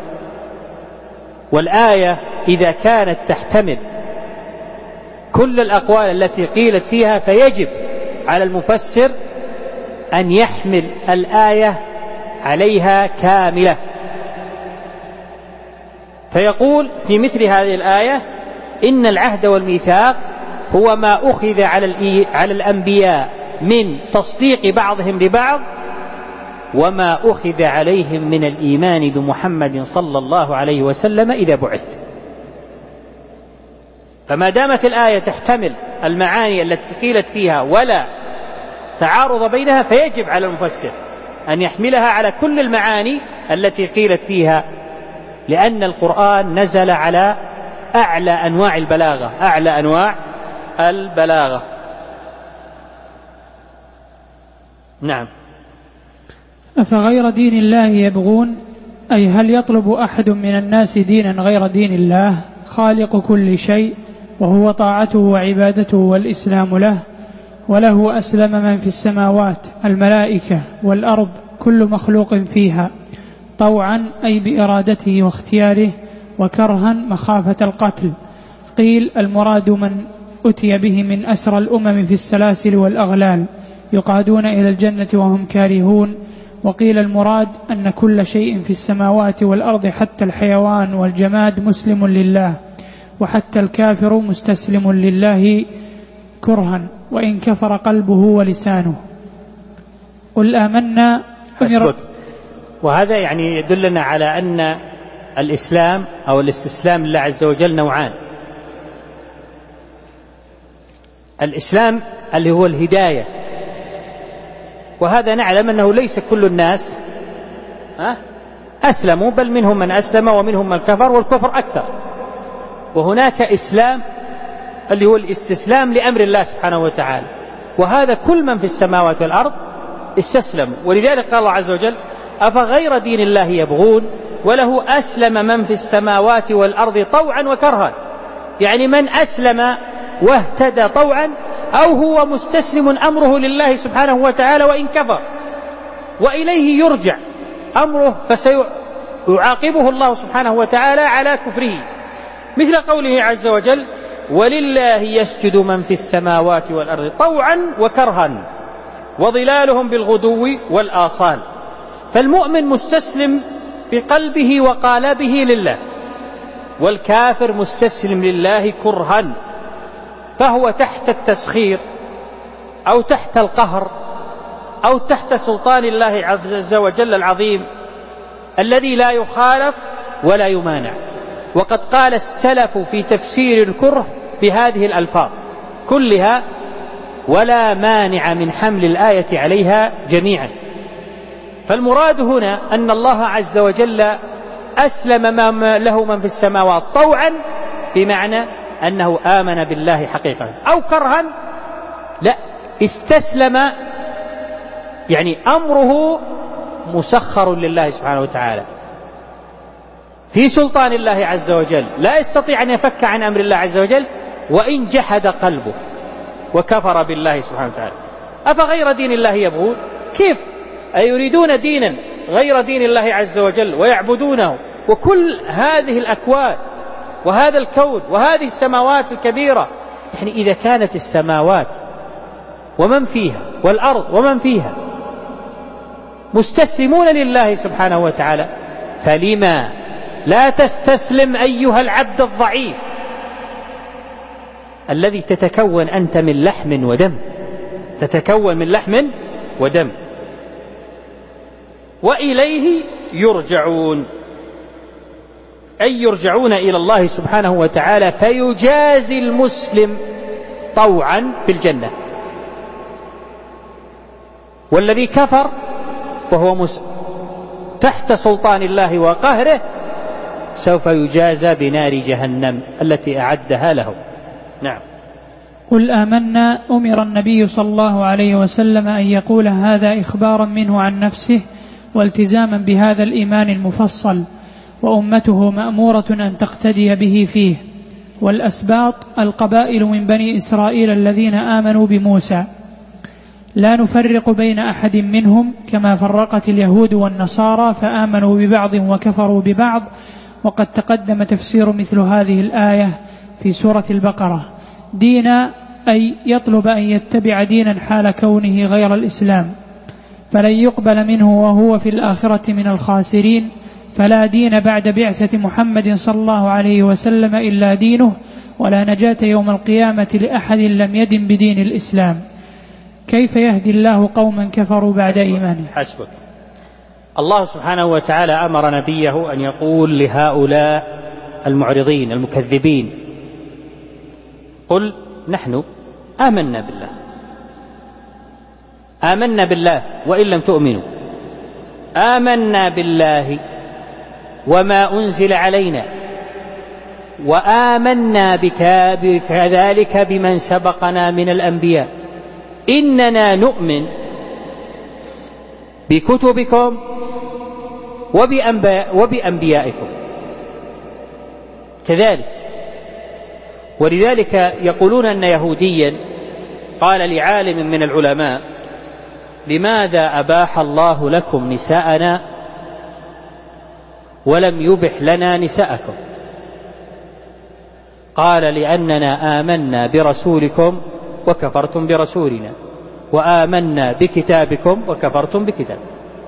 والآية إذا كانت تحتمل كل الأقوال التي قيلت فيها فيجب على المفسر أن يحمل الآية عليها كاملة، فيقول في مثل هذه الآية: إن العهد والميثاق هو ما أخذ على الأنبياء من تصديق بعضهم لبعض، وما أخذ عليهم من الإيمان بمحمد صلى الله عليه وسلم إذا بعث. فما دامت الآية تحتمل المعاني التي قيلت فيها ولا تعارض بينها، فيجب على المفسر أن يحملها على كل المعاني التي قيلت فيها، لأن القرآن نزل على أعلى أنواع البلاغة، أعلى أنواع البلاغة. نعم. أفغير دين الله يبغون، أي هل يطلب أحد من الناس دينا غير دين الله خالق كل شيء، وهو طاعته وعبادته والإسلام له، وله أسلم من في السماوات الملائكة والأرض كل مخلوق فيها، طوعا أي بإرادته واختياره، وكرها مخافة القتل. قيل المراد من أتي به من أسرى الأمم في السلاسل والأغلال يقادون إلى الجنة وهم كارهون. وقيل المراد أن كل شيء في السماوات والأرض حتى الحيوان والجماد مسلم لله، وحتى الكافر مستسلم لله كرها وإن كفر قلبه ولسانه. قل آمنا. وهذا يعني يدلنا على أن الإسلام أو الاستسلام لله عز وجل نوعان: الإسلام اللي هو الهداية، وهذا نعلم أنه ليس كل الناس أسلموا، بل منهم من أسلم ومنهم من كفر، والكفر أكثر. وهناك إسلام اللي هو الاستسلام لأمر الله سبحانه وتعالى، وهذا كل من في السماوات والأرض استسلموا. ولذلك قال الله عز وجل: أفغير دين الله يبغون وله أسلم من في السماوات والأرض طوعا وكرها، يعني من أسلم واهتدى طوعا أو هو مستسلم أمره لله سبحانه وتعالى وإن كفر، وإليه يرجع أمره فسيعاقبه الله سبحانه وتعالى على كفره، مثل قوله عز وجل: ولله يسجد من في السماوات والأرض طوعا وكرها وظلالهم بالغدو والآصال. فالمؤمن مستسلم بقلبه وقالبه لله، والكافر مستسلم لله كرها، فهو تحت التسخير أو تحت القهر أو تحت سلطان الله عز وجل العظيم الذي لا يخالف ولا يمانع. وقد قال السلف في تفسير الكره بهذه الألفاظ كلها ولا مانع من حمل الآية عليها جميعا. فالمراد هنا أن الله عز وجل أسلم له من في السماوات طوعا، بمعنى أنه آمن بالله حقيقة، أو كرها لا، استسلم، يعني أمره مسخر لله سبحانه وتعالى في سلطان الله عز وجل، لا يستطيع أن يفك عن أمر الله عز وجل وإن جحد قلبه وكفر بالله سبحانه وتعالى. أفغير دين الله يبغون؟ كيف أيريدون دينا غير دين الله عز وجل ويعبدونه؟ وكل هذه الأكوان وهذا الكون وهذه السماوات الكبيرة، يعني إذا كانت السماوات ومن فيها والأرض ومن فيها مستسلمون لله سبحانه وتعالى، فلما لا تستسلم أيها العبد الضعيف الذي تتكون أنت من لحم ودم، تتكون من لحم ودم، وإليه يرجعون، أي يرجعون إلى الله سبحانه وتعالى فيجازي المسلم طوعا بالجنة، والذي كفر وهو تحت سلطان الله وقهره سوف يجازى بنار جهنم التي أعدها له. نعم. قل آمنا. أمر النبي صلى الله عليه وسلم أن يقول هذا إخبارا منه عن نفسه والتزاما بهذا الإيمان المفصل، وأمته مأمورة أن تقتدي به فيه. والأسباط القبائل من بني إسرائيل الذين آمنوا بموسى، لا نفرق بين أحد منهم كما فرقت اليهود والنصارى فآمنوا ببعض وكفروا ببعض. وقد تقدم تفسير مثل هذه الآية في سورة البقرة. دينا أي يطلب أن يتبع دينا حال كونه غير الإسلام، فلن يقبل منه وهو في الآخرة من الخاسرين. فلا دين بعد بعثة محمد صلى الله عليه وسلم إلا دينه، ولا نجاة يوم القيامة لأحد لم يدن بدين الإسلام. كيف يهدي الله قوما كفروا بعد إيمانهم؟ حسبك. الله سبحانه وتعالى أمر نبيه أن يقول لهؤلاء المعرضين المكذبين: قل نحن آمنا بالله، آمنا بالله وإن لم تؤمنوا، آمنا بالله وما أنزل علينا، وآمنا بكذلك بمن سبقنا من الأنبياء، إننا نؤمن بكتبكم وبأنبيائكم كذلك. ولذلك يقولون أن يهوديا قال لعالم من العلماء: لماذا أباح الله لكم نساءنا ولم يبح لنا نساءكم؟ قال: لأننا آمنا برسولكم وكفرتم برسولنا، وآمنا بكتابكم وكفرتم بكتابنا.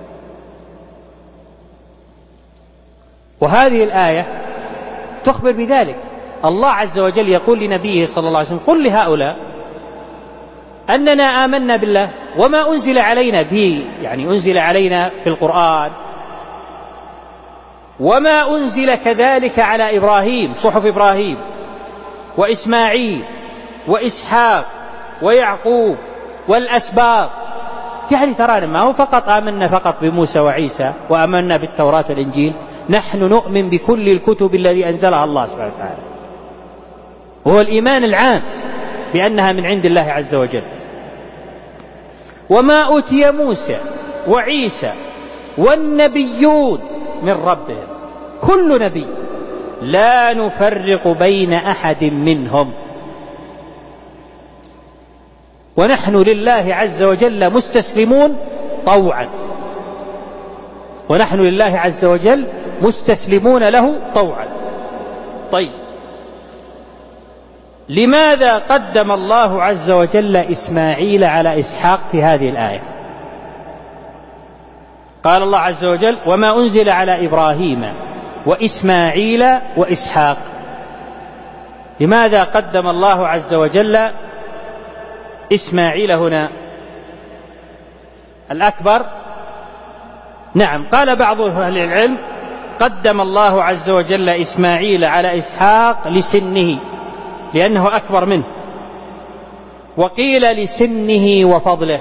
وهذه الآية تخبر بذلك. الله عز وجل يقول لنبيه صلى الله عليه وسلم: قل لهؤلاء أننا آمنا بالله وما أنزل علينا فيه، يعني أنزل علينا في القرآن، وما أنزل كذلك على إبراهيم، صحف إبراهيم وإسماعيل وإسحاق ويعقوب والأسباط. يعني ترانا ما هو فقط آمنا فقط بموسى وعيسى وآمنا في التوراة والإنجيل، نحن نؤمن بكل الكتب التي أنزلها الله سبحانه وتعالى، وهو الإيمان العام بأنها من عند الله عز وجل. وما أوتي موسى وعيسى والنبيون من ربهم، كل نبي لا نفرق بين أحد منهم، ونحن لله عز وجل مستسلمون طوعا، ونحن لله عز وجل مستسلمون له طوعا. طيب، لماذا قدم الله عز وجل إسماعيل على إسحاق في هذه الآية؟ قال الله عز وجل: وما أنزل على إبراهيم وإسماعيل وإسحاق. لماذا قدم الله عز وجل إسماعيل هنا الأكبر؟ نعم، قال بعض أهل العلم: قدم الله عز وجل إسماعيل على إسحاق لسنه لأنه أكبر منه، وقيل لسنه وفضله،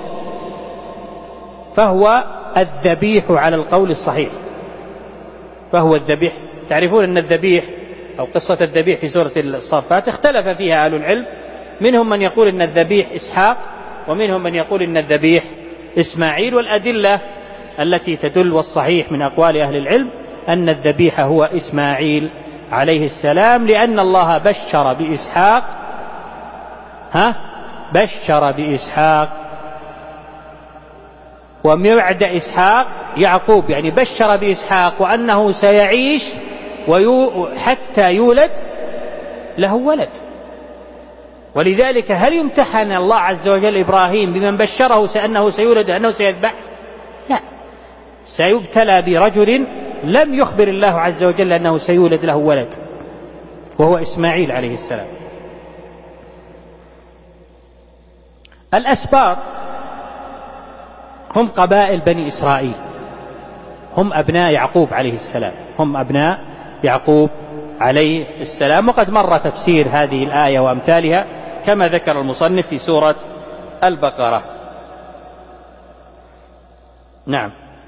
فهو الذبيح على القول الصحيح، فهو الذبيح. تعرفون أن الذبيح أو قصة الذبيح في سورة الصافات اختلف فيها أهل العلم، منهم من يقول أن الذبيح إسحاق، ومنهم من يقول أن الذبيح إسماعيل، والأدلة التي تدل والصحيح من أقوال أهل العلم أن الذبيح هو إسماعيل عليه السلام، لأن الله بشر بإسحاق وبعد إسحاق يعقوب، يعني بشر بإسحاق وأنه سيعيش حتى يولد له ولد. ولذلك هل يمتحن الله عز وجل إبراهيم بمن بشره أنه سيولد أنه سيذبح؟ لا، سيبتلى برجل لم يخبر الله عز وجل أنه سيولد له ولد، وهو إسماعيل عليه السلام. الأسباط هم قبائل بني إسرائيل، هم أبناء يعقوب عليه السلام، هم أبناء يعقوب عليه السلام. وقد مر تفسير هذه الآية وأمثالها كما ذكر المصنف في سورة البقرة. نعم.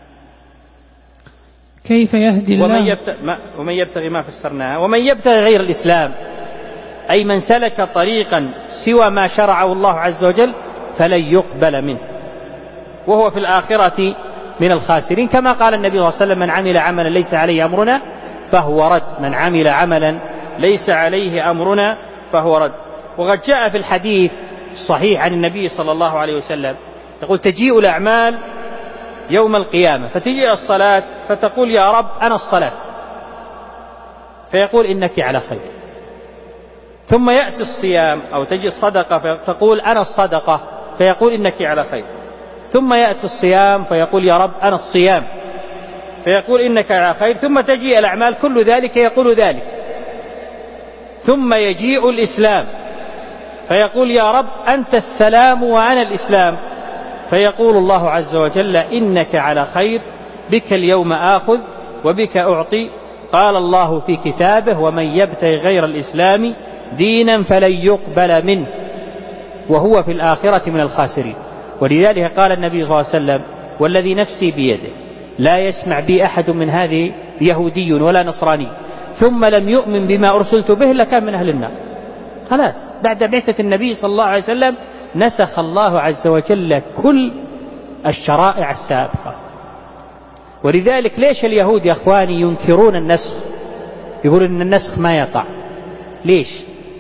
كيف يهدي الله ومن يبتغي ما فسرناه ومن يبتغي غير الإسلام، أي من سلك طريقا سوى ما شرعه الله عز وجل فلن يقبل منه، وهو في الآخرة من الخاسرين، كما قال النبي صلى الله عليه وسلم: من عمل عملا ليس عليه أمرنا فهو رد، من عمل عملا ليس عليه أمرنا فهو رد. وقد جاء في الحديث الصحيح عن النبي صلى الله عليه وسلم تقول: تجيء الأعمال يوم القيامة فتجيء الصلاة فتقول: يا رب أنا الصلاة، فيقول: إنك على خير. ثم يأتي الصيام أو تجي الصدقة فتقول: أنا الصدقة، فيقول: إنك على خير. ثم يأتي الصيام فيقول: يا رب أنا الصيام، فيقول: إنك على خير. ثم تجيء الأعمال كل ذلك يقول ذلك. ثم يجيء الإسلام فيقول: يا رب أنت السلام وأنا الإسلام، فيقول الله عز وجل: إنك على خير، بك اليوم آخذ وبك أعطي. قال الله في كتابه: ومن يبتغي غير الإسلام دينا فلن يقبل منه وهو في الآخرة من الخاسرين. ولذلك قال النبي صلى الله عليه وسلم: والذي نفسي بيده لا يسمع بي أحد من هذه يهودي ولا نصراني ثم لم يؤمن بما أرسلت به لكان من أهل النار. خلاص، بعد بعثة النبي صلى الله عليه وسلم نسخ الله عز وجل كل الشرائع السابقة. ولذلك ليش اليهود يا أخواني ينكرون النسخ، يقولون أن النسخ ما يقع؟ ليش؟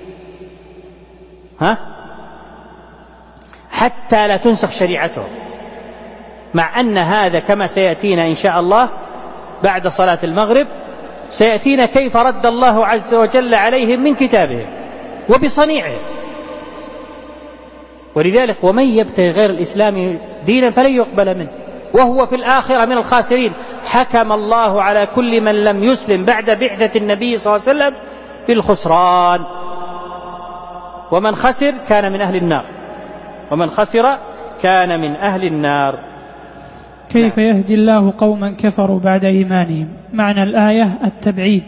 حتى لا تنسخ شريعتهم، مع أن هذا كما سيأتينا إن شاء الله بعد صلاة المغرب، سيأتينا كيف رد الله عز وجل عليهم من كتابهم وبصنيعهم. ولذلك: ومن يبتغي غير الإسلام دينا فلن يقبل منه وهو في الآخرة من الخاسرين. حكم الله على كل من لم يسلم بعد بعثة النبي صلى الله عليه وسلم بالخسران، ومن خسر كان من أهل النار، ومن خسر كان من أهل النار. كيف يهدي الله قوما كفروا بعد إيمانهم؟ معنى الآية التبعيد،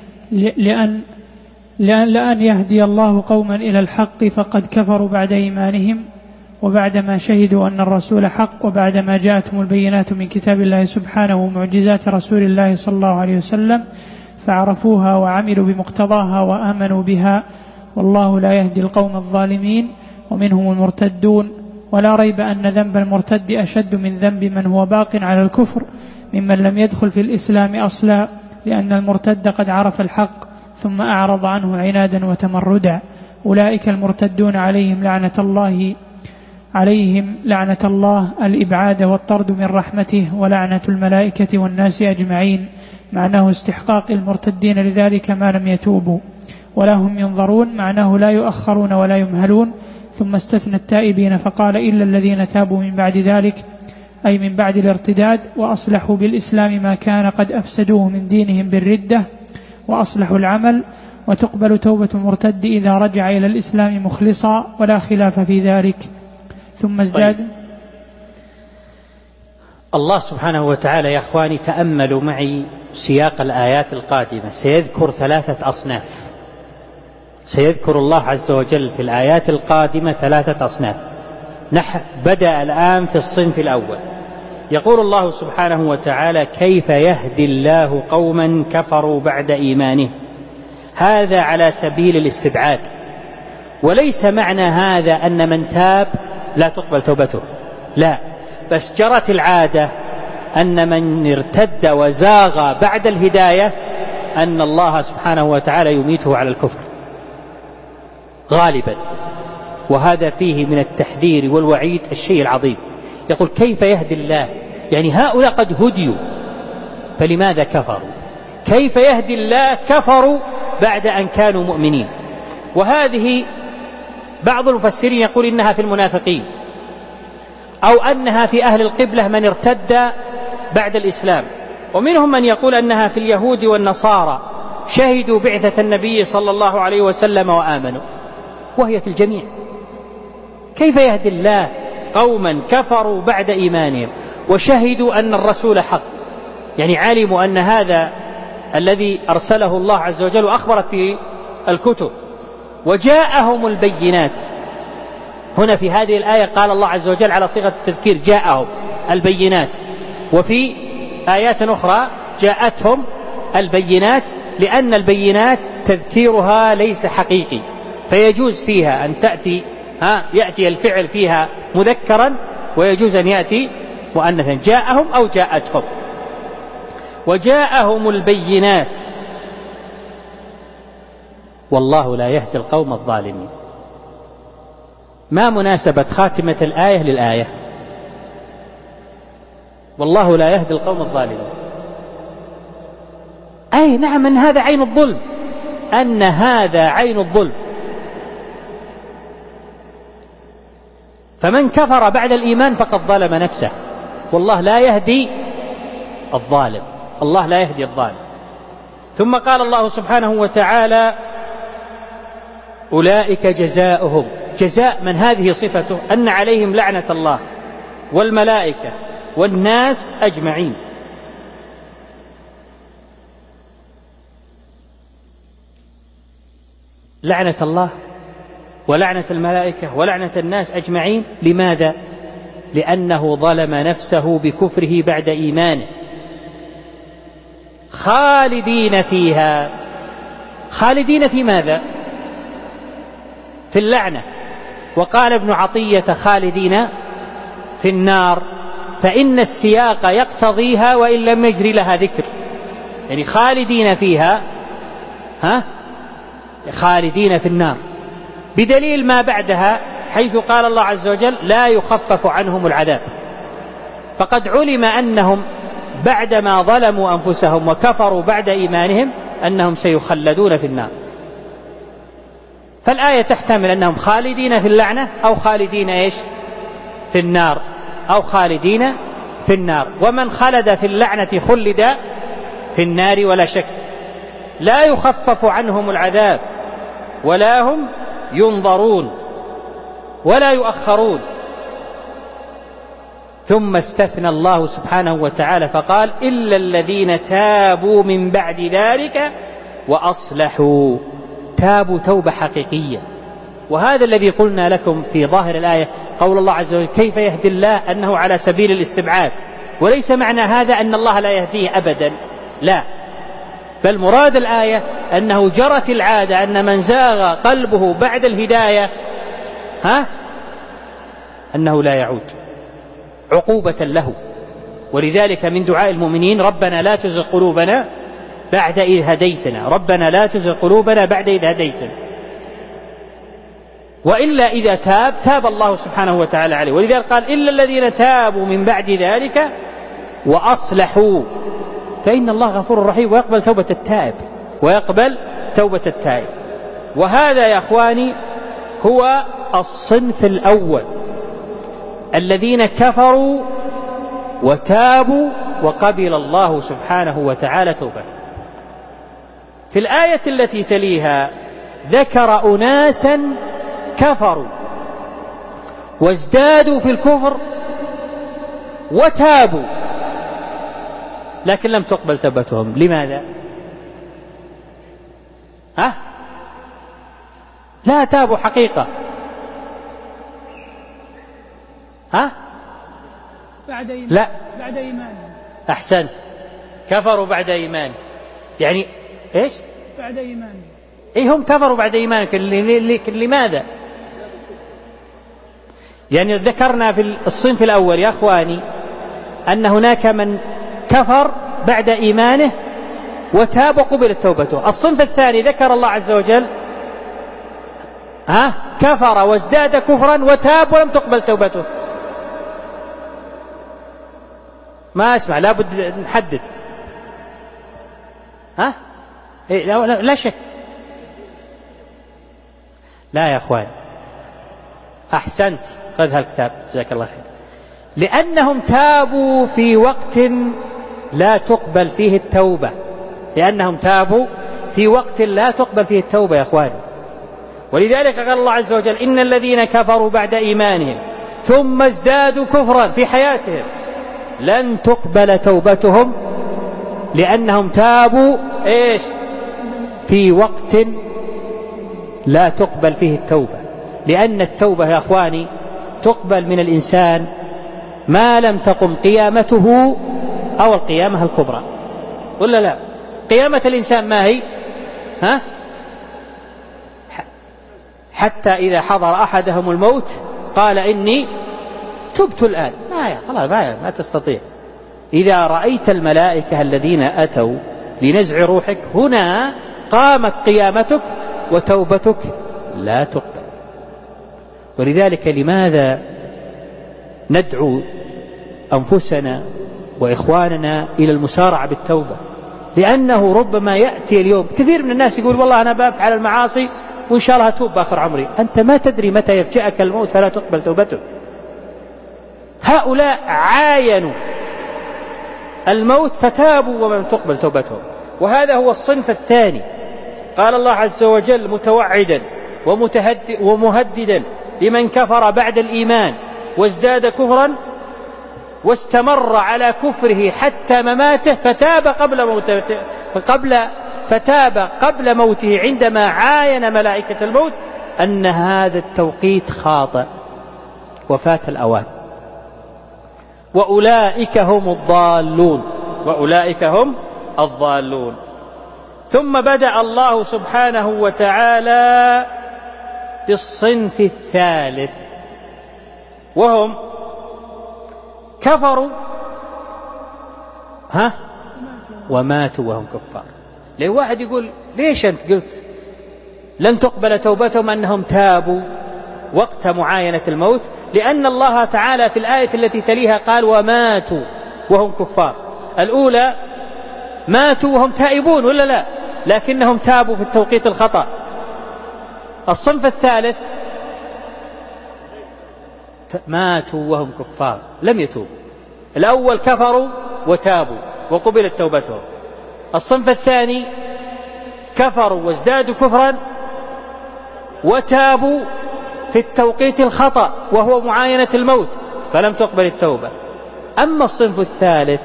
لأن يهدي الله قوما إلى الحق فقد كفروا بعد إيمانهم، وبعدما شهدوا أن الرسول حق، وبعدما جاءتهم البينات من كتاب الله سبحانه ومعجزات رسول الله صلى الله عليه وسلم فعرفوها وعملوا بمقتضاها وآمنوا بها، والله لا يهدي القوم الظالمين. ومنهم المرتدون، ولا ريب أن ذنب المرتد أشد من ذنب من هو باق على الكفر ممن لم يدخل في الإسلام أصلا، لأن المرتد قد عرف الحق ثم أعرض عنه عنادا وتمردا. أولئك المرتدون عليهم لعنة الله الإبعاد والطرد من رحمته ولعنة الملائكة والناس أجمعين. معناه استحقاق المرتدين لذلك ما لم يتوبوا، ولا هم ينظرون، معناه لا يؤخرون ولا يمهلون. ثم استثنى التائبين فقال: إلا الذين تابوا من بعد ذلك، أي من بعد الارتداد، وأصلحوا بالإسلام ما كان قد أفسدوه من دينهم بالردة وأصلحوا العمل. وتقبل توبة المرتد إذا رجع إلى الإسلام مخلصا، ولا خلاف في ذلك. ثم ازداد. الله سبحانه وتعالى يا أخواني تأملوا معي سياق الآيات القادمة، سيذكر 3 أصناف، سيذكر الله عز وجل في الآيات القادمة 3 أصناف. بدأ الآن في الصنف الأول. يقول الله سبحانه وتعالى: كيف يهدي الله قوما كفروا بعد إيمانه. هذا على سبيل الاستبعاد، وليس معنى هذا أن من تاب لا تقبل توبته، لا، بس جرت العادة أن من ارتد وزاغ بعد الهداية أن الله سبحانه وتعالى يميته على الكفر غالبا، وهذا فيه من التحذير والوعيد الشيء العظيم. يقول: كيف يهدي الله، يعني هؤلاء قد هديوا فلماذا كفروا؟ كيف يهدي الله كفروا بعد أن كانوا مؤمنين. وهذه بعض المفسرين يقول إنها في المنافقين، أو أنها في أهل القبلة من ارتد بعد الإسلام، ومنهم من يقول أنها في اليهود والنصارى شهدوا بعثة النبي صلى الله عليه وسلم وآمنوا، وهي في الجميع. كيف يهدي الله قوما كفروا بعد إيمانهم وشهدوا أن الرسول حق، يعني علموا أن هذا الذي أرسله الله عز وجل وأخبرت به الكتب، وجاءهم البينات. هنا في هذه الآية قال الله عز وجل على صيغة التذكير: جاءهم البينات، وفي آيات أخرى جاءتهم البينات، لأن البينات تذكيرها ليس حقيقي، فيجوز فيها أن يأتي الفعل فيها مذكرا، ويجوز أن يأتي مؤنثا، جاءهم أو جاءتهم. وجاءهم البينات والله لا يهدي القوم الظالمين. ما مناسبة خاتمة الآية للآية؟ والله لا يهدي القوم الظالمين. أي نعم، أن هذا عين الظلم، أن هذا عين الظلم. فمن كفر بعد الإيمان فقد ظلم نفسه، والله لا يهدي الظالم، الله لا يهدي الظالم. ثم قال الله سبحانه وتعالى: أولئك جزاؤهم، جزاء من هذه صفته، أن عليهم لعنة الله والملائكة والناس أجمعين. لعنة الله ولعنة الملائكة ولعنة الناس أجمعين. لماذا؟ لأنه ظلم نفسه بكفره بعد إيمانه. خالدين فيها، خالدين في ماذا؟ في اللعنة. وقال ابن عطية: خالدين في النار، فإن السياق يقتضيها وإن لم يجري لها ذكر، يعني خالدين فيها خالدين في النار، بدليل ما بعدها حيث قال الله عز وجل: لا يخفف عنهم العذاب. فقد علم أنهم بعدما ظلموا أنفسهم وكفروا بعد إيمانهم أنهم سيخلدون في النار. فالآية تحتمل أنهم خالدين في اللعنة، أو خالدين في النار، أو خالدين في النار. ومن خلد في اللعنة خلد في النار ولا شك. لا يخفف عنهم العذاب ولا هم ينظرون ولا يؤخرون. ثم استثنى الله سبحانه وتعالى فقال: إلا الذين تابوا من بعد ذلك وأصلحوا. تابوا توبة حقيقية. وهذا الذي قلنا لكم في ظاهر الآية، قول الله عز وجل: كيف يهدي الله، أنه على سبيل الاستبعاد، وليس معنى هذا أن الله لا يهديه أبدا، لا، بل مراد الآية أنه جرت العادة أن من زاغ قلبه بعد الهداية أنه لا يعود، عقوبة له. ولذلك من دعاء المؤمنين: ربنا لا تزغ قلوبنا بعد إذ هديتنا، ربنا لا تزغ قلوبنا بعد إذ هديتنا. وإلا إذا تاب الله سبحانه وتعالى عليه. ولذلك قال: إلا الذين تابوا من بعد ذلك وأصلحوا، فإن الله غفور رحيم ويقبل توبة التائب، ويقبل توبة التائب. وهذا يا أخواني هو الصنف الأول، الذين كفروا وتابوا وقبل الله سبحانه وتعالى توبته. في الآية التي تليها ذكر أناسا كفروا وازدادوا في الكفر وتابوا لكن لم تقبل توبتهم. لماذا؟ لا تابوا حقيقة. لا، بعد إيمان. أحسنت، كفروا بعد إيمان. يعني إيش؟ بعد إيمان. هم كفروا بعد إيمان، لماذا؟ يعني ذكرنا في الصنف الأول يا أخواني أن هناك من كفر بعد إيمانه وتاب وقبلت توبته. الصنف الثاني ذكر الله عز وجل كفر وازداد كفرا وتاب ولم تقبل توبته. ما أسمع، لا بد نحدد. لا شك. لا يا أخوان، أحسنت، خذ هالكتاب جزاك الله خير. لأنهم تابوا في وقت لا تقبل فيه التوبة. لأنهم تابوا في وقت لا تقبل فيه التوبة يا أخوان. ولذلك قال الله عز وجل إن الذين كفروا بعد إيمانهم ثم ازدادوا كفرا في حياتهم لن تقبل توبتهم لأنهم تابوا في وقت لا تقبل فيه التوبة. لأن التوبة يا أخواني تقبل من الإنسان ما لم تقم قيامته أو القيامة الكبرى، ولا لا؟ قيامة الإنسان ما هي؟ حتى إذا حضر أحدهم الموت قال إني تبت الآن. خلاص ما تستطيع. إذا رأيت الملائكة الذين أتوا لنزع روحك هنا قامت قيامتك وتوبتك لا تقبل. ولذلك لماذا ندعو أنفسنا وإخواننا إلى المسارعة بالتوبة؟ لأنه ربما يأتي اليوم كثير من الناس يقول والله أنا بفعل المعاصي وإن شاء الله أتوب بآخر عمري. أنت ما تدري متى يفجأك الموت فلا تقبل توبتك. هؤلاء عاينوا الموت فتابوا ومن تقبل توبتهم. وهذا هو الصنف الثاني. قال الله عز وجل متوعدا ومهددا لمن كفر بعد الإيمان وازداد كفرا واستمر على كفره حتى مماته فتاب قبل موته عندما عاين ملائكة الموت أن هذا التوقيت خاطئ وفات الأوان. وأولئك هم الضالون. ثم بدأ الله سبحانه وتعالى بالصنف الثالث وهم كفروا وماتوا وهم كفار. لأن واحد يقول ليش أنت قلت لن تقبل توبتهم أنهم تابوا وقت معاينة الموت؟ لأن الله تعالى في الآية التي تليها قال وماتوا وهم كفار. الأولى ماتوا وهم تائبون ولا لا؟ لكنهم تابوا في التوقيت الخطأ. الصنف الثالث ماتوا وهم كفار لم يتوبوا. الأول كفروا وتابوا وقبلت توبتهم. الصنف الثاني كفروا وازدادوا كفرا وتابوا في التوقيت الخطأ وهو معاينة الموت فلم تقبل التوبة. أما الصنف الثالث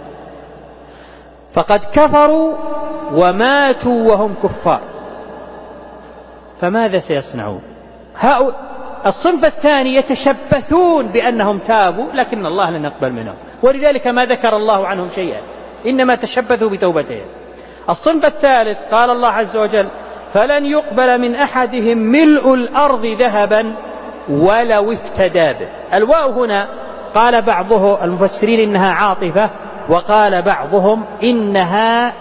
فقد كفروا وماتوا وهم كفار، فماذا سيصنعون؟ الصنف الثاني يتشبثون بأنهم تابوا لكن الله لن يقبل منهم، ولذلك ما ذكر الله عنهم شيئا، إنما تشبثوا بتوبتهم. الصنف الثالث قال الله عز وجل فلن يقبل من أحدهم ملء الأرض ذهبا ولو افتدى به. الواو هنا قال بعضه المفسرين إنها عاطفة، وقال بعضهم إنها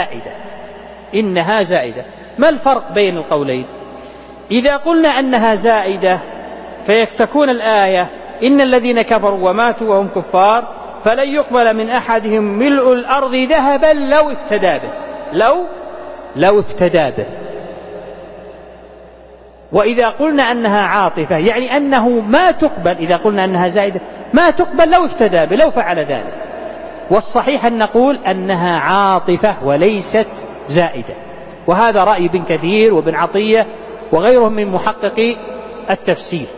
زائدة. ما الفرق بين القولين؟ إذا قلنا أنها زائدة فيتكون الآية إن الذين كفروا وماتوا وهم كفار فلن يقبل من أحدهم ملء الأرض ذهبا لو افتدى به. وإذا قلنا أنها عاطفة يعني أنه ما تقبل، إذا قلنا أنها زائدة ما تقبل لو افتدى به، لو فعل ذلك. والصحيح أن نقول أنها عاطفة وليست زائدة، وهذا رأي ابن كثير وابن عطية وغيرهم من محققي التفسير،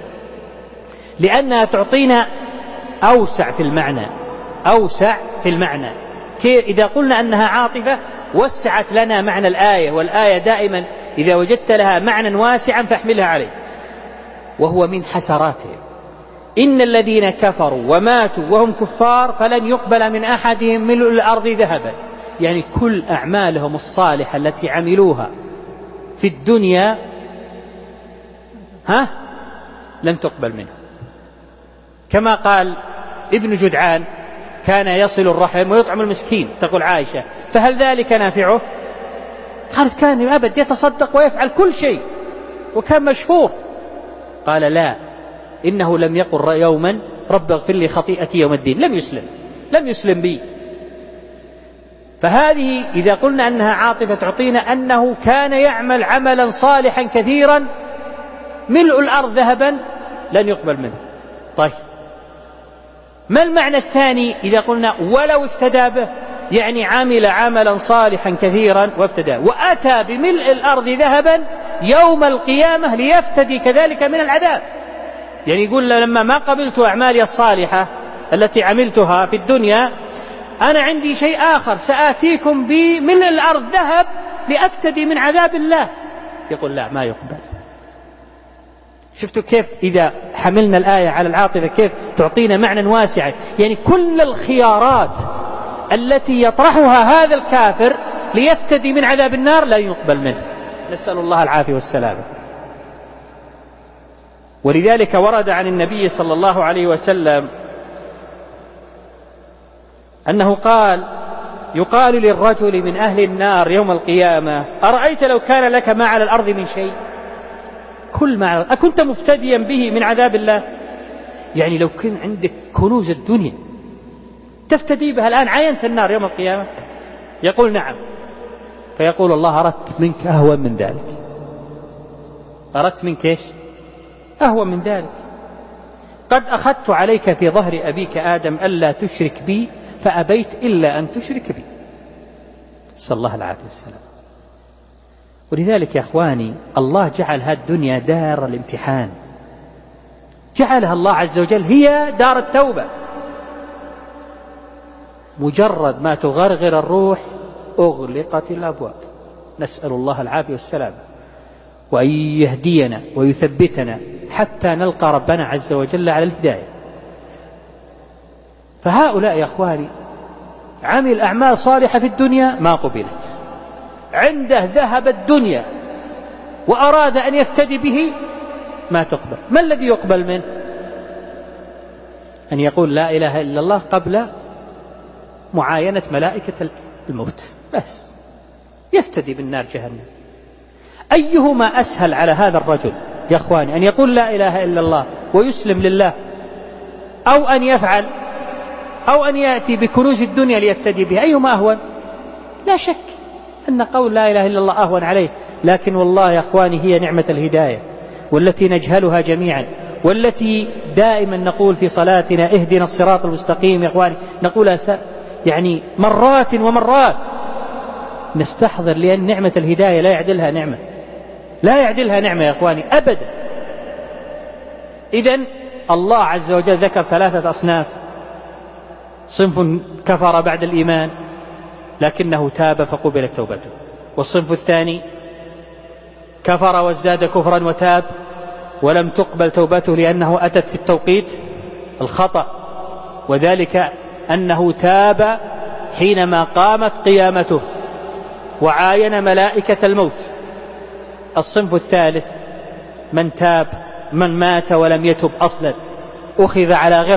لأنها تعطينا أوسع في المعنى. إذا قلنا أنها عاطفة وسعت لنا معنى الآية، والآية دائما إذا وجدت لها معنى واسعا فاحملها عليه، وهو من حسراتهم: إن الذين كفروا وماتوا وهم كفار فلن يقبل من أحدهم ملء الأرض ذهبا. يعني كل أعمالهم الصالحة التي عملوها في الدنيا لن تقبل منهم. كما قال ابن جدعان: كان يصل الرحم ويطعم المسكين، تقول عائشة: فهل ذلك نافعه؟ قالت: كان أبد يتصدق ويفعل كل شيء وكان مشهور. قال: لا، إنه لم يقل يوما رب اغفر لي خطيئتي يوم الدين، لم يسلم بي. فهذه إذا قلنا أنها عاطفة تعطينا أنه كان يعمل عملا صالحا كثيرا ملء الأرض ذهبا لن يقبل منه. طيب، ما المعنى الثاني إذا قلنا ولو افتدى به؟ يعني عمل عملا صالحا كثيرا وافتدى، وأتى بملء الأرض ذهبا يوم القيامة ليفتدي كذلك من العذاب. يعني يقول: لما ما قبلت أعمالي الصالحة التي عملتها في الدنيا، أنا عندي شيء آخر سآتيكم بملء الأرض ذهب لأفتدي من عذاب الله. يقول: لا، ما يقبل. شفتوا كيف إذا حملنا الآية على العاطفة كيف تعطينا معنى واسعا؟ يعني كل الخيارات التي يطرحها هذا الكافر ليفتدي من عذاب النار لا يقبل منه، نسأل الله العافية والسلامة. ولذلك ورد عن النبي صلى الله عليه وسلم أنه قال: يقال للرجل من أهل النار يوم القيامة: أرأيت لو كان لك ما على الأرض من شيء؟ كل ما أكنت مفتديا به من عذاب الله؟ يعني لو كان عندك كنوز الدنيا تفتدي بها الآن، عينت النار يوم القيامة؟ يقول: نعم. فيقول الله: أردت منك أهون من ذلك. أردت منك إيش؟ أهون من ذلك. قد أخذت عليك في ظهر أبيك آدم ألا تشرك بي فأبيت إلا أن تشرك بي. صلى الله العافية والسلام. ولذلك يا أخواني الله جعل هذه الدنيا دار الامتحان، جعلها الله عز وجل هي دار التوبة. مجرد ما تغرغر الروح أغلقت الأبواب، نسأل الله العافية والسلام، وأن يهدينا ويثبتنا حتى نلقى ربنا عز وجل على الهداية. فهؤلاء يا أخواني عمل أعمال صالحة في الدنيا ما قبلت، عنده ذهب الدنيا وأراد أن يفتدي به ما تقبل. ما الذي يقبل منه؟ أن يقول لا إله إلا الله قبل معاينة ملائكة الموت، بس يفتدي بالنار جهنم. أيهما أسهل على هذا الرجل يا أخواني، أن يقول لا إله إلا الله ويسلم لله، أو أن يفعل أو أن يأتي بكنوز الدنيا ليفتدي بها؟ أيهما أهون؟ لا شك أن قول لا إله إلا الله أهون عليه، لكن والله يا أخواني هي نعمة الهداية والتي نجهلها جميعا، والتي دائما نقول في صلاتنا اهدنا الصراط المستقيم. يا أخواني نقولها يعني مرات ومرات، نستحضر، لأن نعمة الهداية لا يعدلها نعمة، لا يعدلها نعمة يا أخواني أبدا. إذن الله عز وجل ذكر 3 أصناف: صنف كفر بعد الإيمان لكنه تاب فقبلت توبته، والصنف الثاني كفر وازداد كفرا وتاب ولم تقبل توبته لأنه أتت في التوقيت الخطأ، وذلك أنه تاب حينما قامت قيامته وعاين ملائكة الموت. الصنف الثالث من تاب، من مات ولم يتب أصلا، أخذ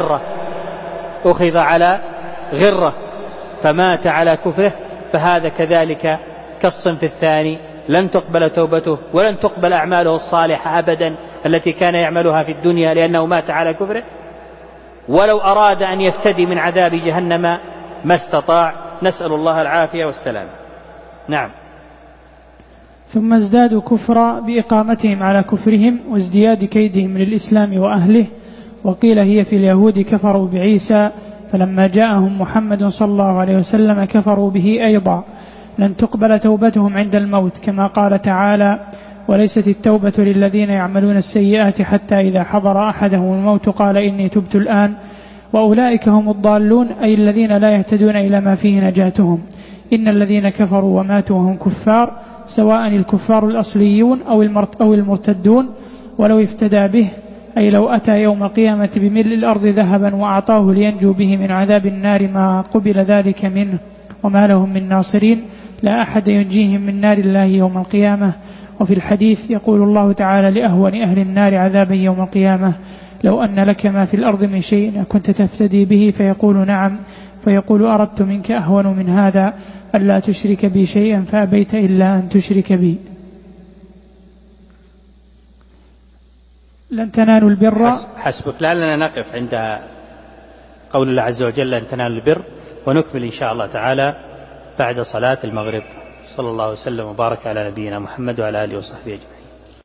على غرة فمات على كفره، فهذا كذلك كالصنف الثاني، لن تقبل توبته ولن تقبل أعماله الصالحة أبدا التي كان يعملها في الدنيا لأنه مات على كفره، ولو أراد أن يفتدي من عذاب جهنم ما استطاع، نسأل الله العافية والسلام. نعم. ثم ازدادوا كفرا بإقامتهم على كفرهم وازدياد كيدهم للإسلام وأهله. وقيل هي في اليهود كفروا بعيسى، فلما جاءهم محمد صلى الله عليه وسلم كفروا به أيضا، لن تقبل توبتهم عند الموت، كما قال تعالى: وليست التوبة للذين يعملون السيئات حتى إذا حضر أحدهم الموت قال إني تبت الآن وأولئك هم الضالون أي الذين لا يهتدون إلى ما فيه نجاتهم. إن الذين كفروا وماتوا وهم كفار سواء الكفار الأصليون أو المرتدون ولو افتدى به أي لو أتى يوم القيامة بملء الأرض ذهبا وأعطاه لينجو به من عذاب النار ما قبل ذلك منه وما لهم من ناصرين لا أحد ينجيهم من نار الله يوم القيامة. وفي الحديث يقول الله تعالى لأهون أهل النار عذابا يوم القيامة لو أن لك ما في الأرض من شيء كنت تفتدي به فيقول نعم فيقول أردت منك أهون من هذا ألا تشرك بي شيئا فأبيت إلا أن تشرك بي. لن تنالوا البر حسبك. لعلنا نقف عند قول الله عز وجل لن تنالوا البر ونكمل إن شاء الله تعالى بعد صلاة المغرب. صلى الله وسلم وبارك على نبينا محمد وعلى آله وصحبه أجمعين.